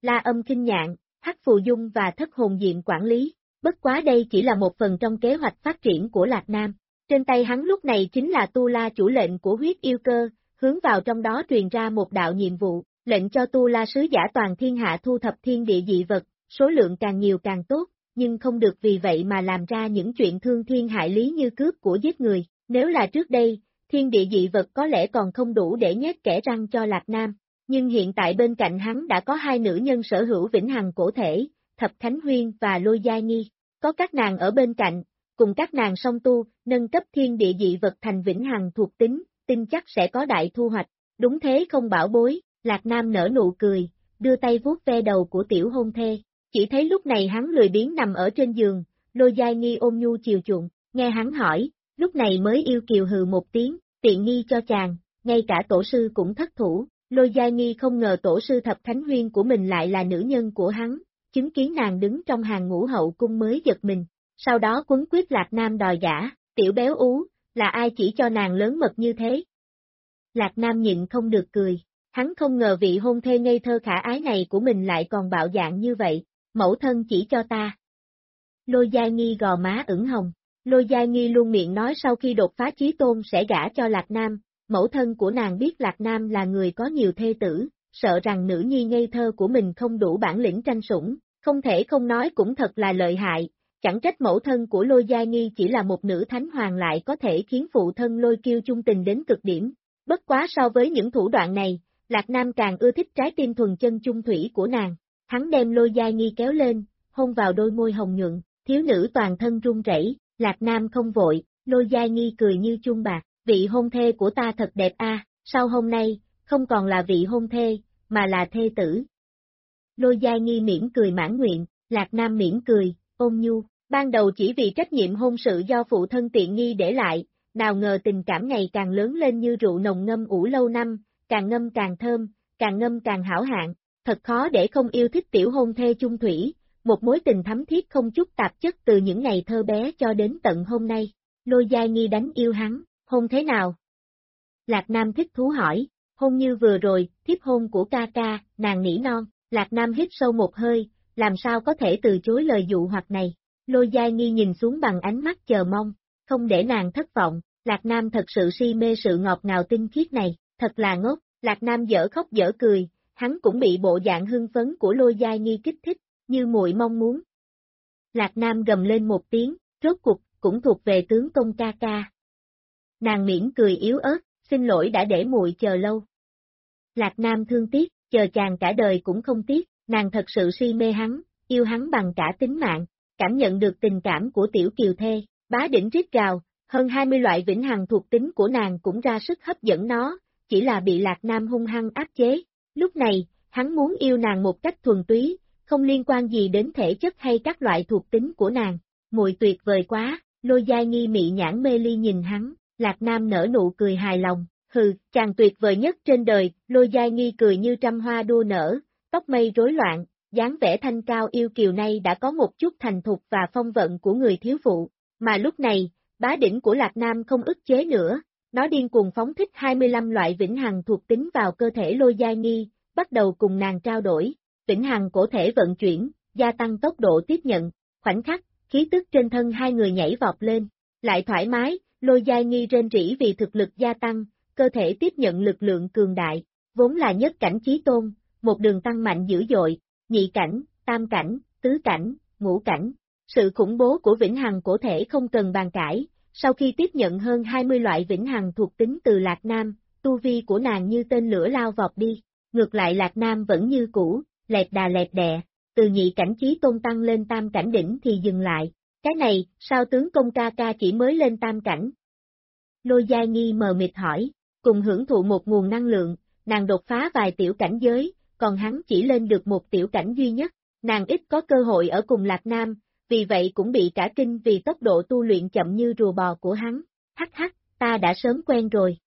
La Âm Kinh Nhạn, Hắc Phù Dung và Thất Hồn Diệm quản lý, bất quá đây chỉ là một phần trong kế hoạch phát triển của Lạc Nam. Trên tay hắn lúc này chính là Tu La chủ lệnh của huyết yêu cơ, hướng vào trong đó truyền ra một đạo nhiệm vụ, lệnh cho Tu La sứ giả toàn thiên hạ thu thập thiên địa dị vật, số lượng càng nhiều càng tốt, nhưng không được vì vậy mà làm ra những chuyện thương thiên hại lý như cướp của giết người. Nếu là trước đây, thiên địa dị vật có lẽ còn không đủ để nhét kẽ răng cho Lạc Nam, nhưng hiện tại bên cạnh hắn đã có hai nữ nhân sở hữu vĩnh hằng cổ thể, Thập Khánh Huyên và Lôi Giai Nghi, có các nàng ở bên cạnh, cùng các nàng song tu, nâng cấp thiên địa dị vật thành vĩnh hằng thuộc tính, tin chắc sẽ có đại thu hoạch, đúng thế không bảo bối. Lạc Nam nở nụ cười, đưa tay vuốt ve đầu của tiểu hôn thê, chỉ thấy lúc này hắn lười biếng nằm ở trên giường, Lôi Giai Nghi ôm nhu chiều chuộng, nghe hắn hỏi, lúc này mới yêu kiều hừ một tiếng, tiện nghi cho chàng, ngay cả tổ sư cũng thất thủ. Lôi Giai Nghi không ngờ tổ sư Thập Khánh Huyên của mình lại là nữ nhân của hắn, chứng kiến nàng đứng trong hàng ngũ hậu cung mới giật mình, sau đó quấn quyết Lạc Nam đòi gả, tiểu béo ú, là ai chỉ cho nàng lớn mật như thế? Lạc Nam nhịn không được cười, hắn không ngờ vị hôn thê ngây thơ khả ái này của mình lại còn bạo dạn như vậy, mẫu thân chỉ cho ta. Lôi Giai Nghi gò má ửng hồng, Lôi Giai Nghi luôn miệng nói sau khi đột phá chí tôn sẽ gả cho Lạc Nam. Mẫu thân của nàng biết Lạc Nam là người có nhiều thê tử, sợ rằng nữ nhi ngây thơ của mình không đủ bản lĩnh tranh sủng, không thể không nói cũng thật là lợi hại, chẳng trách mẫu thân của Lôi Giai Nghi chỉ là một nữ thánh hoàng lại có thể khiến phụ thân Lôi Kiêu chung tình đến cực điểm. Bất quá so với những thủ đoạn này, Lạc Nam càng ưa thích trái tim thuần chân chung thủy của nàng, hắn đem Lôi Giai Nghi kéo lên, hôn vào đôi môi hồng nhuận, thiếu nữ toàn thân run rẩy. Lạc Nam không vội, Lôi Giai Nghi cười như chuông bạc. Vị hôn thê của ta thật đẹp a, sau hôm nay, không còn là vị hôn thê, mà là thê tử. Lôi Giai Nghi mỉm cười mãn nguyện, Lạc Nam mỉm cười, ôn nhu, ban đầu chỉ vì trách nhiệm hôn sự do phụ thân tiện nghi để lại, nào ngờ tình cảm ngày càng lớn lên như rượu nồng ngâm ủ lâu năm, càng ngâm càng thơm, càng ngâm càng hảo hạng, thật khó để không yêu thích tiểu hôn thê chung thủy, một mối tình thắm thiết không chút tạp chất từ những ngày thơ bé cho đến tận hôm nay. Lôi Giai Nghi đánh yêu hắn. Hôn thế nào? Lạc Nam thích thú hỏi, hôn như vừa rồi, thiếp hôn của ca ca, nàng nỉ non, Lạc Nam hít sâu một hơi, làm sao có thể từ chối lời dụ hoặc này, Lôi Giai Nghi nhìn xuống bằng ánh mắt chờ mong, không để nàng thất vọng, Lạc Nam thật sự si mê sự ngọt ngào tinh khiết này, thật là ngốc, Lạc Nam dở khóc dở cười, hắn cũng bị bộ dạng hưng phấn của Lôi Giai Nghi kích thích, như muội mong muốn. Lạc Nam gầm lên một tiếng, rốt cuộc, cũng thuộc về tướng công ca ca. Nàng mỉm cười yếu ớt, xin lỗi đã để muội chờ lâu. Lạc Nam thương tiếc, chờ chàng cả đời cũng không tiếc, nàng thật sự si mê hắn, yêu hắn bằng cả tính mạng, cảm nhận được tình cảm của tiểu kiều thê, bá đỉnh rít gào, hơn 20 loại vĩnh hằng thuộc tính của nàng cũng ra sức hấp dẫn nó, chỉ là bị Lạc Nam hung hăng áp chế. Lúc này, hắn muốn yêu nàng một cách thuần túy, không liên quan gì đến thể chất hay các loại thuộc tính của nàng, muội tuyệt vời quá, Lôi Giai Nghi mị nhãn mê ly nhìn hắn. Lạc Nam nở nụ cười hài lòng, hừ, chàng tuyệt vời nhất trên đời, Lôi Giai Nghi cười như trăm hoa đua nở, tóc mây rối loạn, dáng vẻ thanh cao yêu kiều này đã có một chút thành thục và phong vận của người thiếu phụ, mà lúc này, bá đỉnh của Lạc Nam không ức chế nữa, nó điên cuồng phóng thích 25 loại vĩnh hằng thuộc tính vào cơ thể Lôi Giai Nghi, bắt đầu cùng nàng trao đổi, vĩnh hằng cổ thể vận chuyển, gia tăng tốc độ tiếp nhận, khoảnh khắc, khí tức trên thân hai người nhảy vọt lên, lại thoải mái. Lôi Giai Nghi rên rỉ vì thực lực gia tăng, cơ thể tiếp nhận lực lượng cường đại, vốn là nhất cảnh chí tôn, một đường tăng mạnh dữ dội, nhị cảnh, tam cảnh, tứ cảnh, ngũ cảnh. Sự khủng bố của vĩnh hằng cổ thể không cần bàn cãi, sau khi tiếp nhận hơn 20 loại vĩnh hằng thuộc tính từ Lạc Nam, tu vi của nàng như tên lửa lao vọt đi, ngược lại Lạc Nam vẫn như cũ, lẹt đà lẹt đẹ, từ nhị cảnh chí tôn tăng lên tam cảnh đỉnh thì dừng lại. Cái này, sao tướng công ca ca chỉ mới lên tam cảnh? Lôi Giai Nghi mờ mịt hỏi, cùng hưởng thụ một nguồn năng lượng, nàng đột phá vài tiểu cảnh giới, còn hắn chỉ lên được một tiểu cảnh duy nhất, nàng ít có cơ hội ở cùng Lạc Nam, vì vậy cũng bị cả kinh vì tốc độ tu luyện chậm như rùa bò của hắn, hắc hắc, ta đã sớm quen rồi.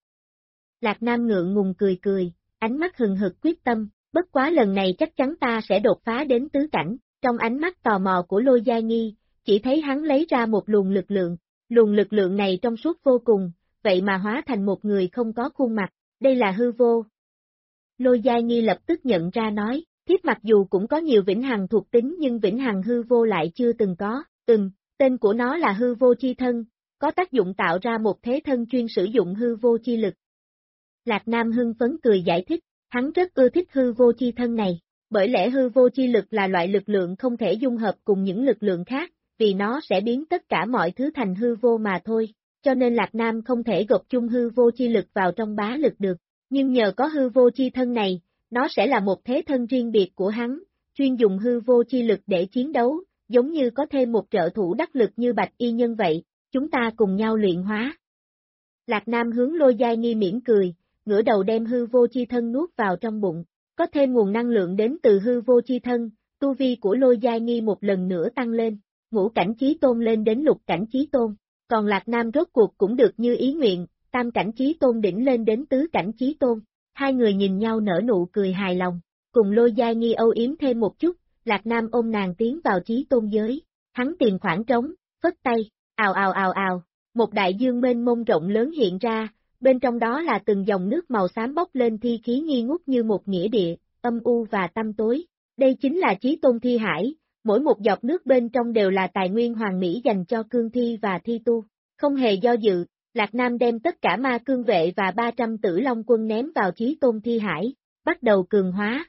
Lạc Nam ngượng ngùng cười cười, ánh mắt hừng hực quyết tâm, bất quá lần này chắc chắn ta sẽ đột phá đến tứ cảnh, trong ánh mắt tò mò của Lôi Giai Nghi, chỉ thấy hắn lấy ra một luồng lực lượng này trong suốt vô cùng, vậy mà hóa thành một người không có khuôn mặt, đây là hư vô. Lôi Giai Nghi lập tức nhận ra nói, Thiếp mặc dù cũng có nhiều vĩnh hằng thuộc tính nhưng vĩnh hằng hư vô lại chưa từng có. Tên của nó là hư vô chi thân, có tác dụng tạo ra một thế thân chuyên sử dụng hư vô chi lực. Lạc Nam hưng phấn cười giải thích, hắn rất ưa thích hư vô chi thân này, bởi lẽ hư vô chi lực là loại lực lượng không thể dung hợp cùng những lực lượng khác, vì nó sẽ biến tất cả mọi thứ thành hư vô mà thôi, cho nên Lạc Nam không thể gộp chung hư vô chi lực vào trong bá lực được, nhưng nhờ có hư vô chi thân này, nó sẽ là một thế thân riêng biệt của hắn, chuyên dùng hư vô chi lực để chiến đấu, giống như có thêm một trợ thủ đắc lực như Bạch Y Nhân vậy, chúng ta cùng nhau luyện hóa. Lạc Nam hướng Lôi Giai Nghi mỉm cười, ngửa đầu đem hư vô chi thân nuốt vào trong bụng, có thêm nguồn năng lượng đến từ hư vô chi thân, tu vi của Lôi Giai Nghi một lần nữa tăng lên, ngũ cảnh chí tôn lên đến lục cảnh chí tôn, còn Lạc Nam rốt cuộc cũng được như ý nguyện, tam cảnh chí tôn đỉnh lên đến tứ cảnh chí tôn, hai người nhìn nhau nở nụ cười hài lòng, cùng Lôi Giai Nghi âu yếm thêm một chút, Lạc Nam ôm nàng tiến vào chí tôn giới, hắn tìm khoảng trống, phất tay, ào ào ào ào, một đại dương mênh mông rộng lớn hiện ra, bên trong đó là từng dòng nước màu xám bốc lên thi khí nghi ngút như một nghĩa địa, âm u và tăm tối. Đây chính là chí tôn thi hải, mỗi một giọt nước bên trong đều là tài nguyên hoàn mỹ dành cho cương thi và thi tu. Không hề do dự, Lạc Nam đem tất cả ma cương vệ và 300 tử long quân ném vào chí tôn thi hải, bắt đầu cường hóa.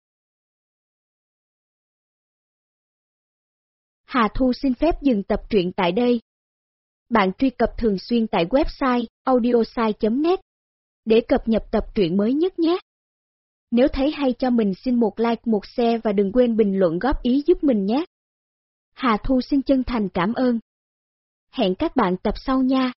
Hà Thu xin phép dừng tập truyện tại đây. Bạn truy cập thường xuyên tại website audiosai.net để cập nhật tập truyện mới nhất nhé. Nếu thấy hay cho mình xin một like, một share và đừng quên bình luận góp ý giúp mình nhé. Hà Thu xin chân thành cảm ơn. Hẹn các bạn tập sau nha.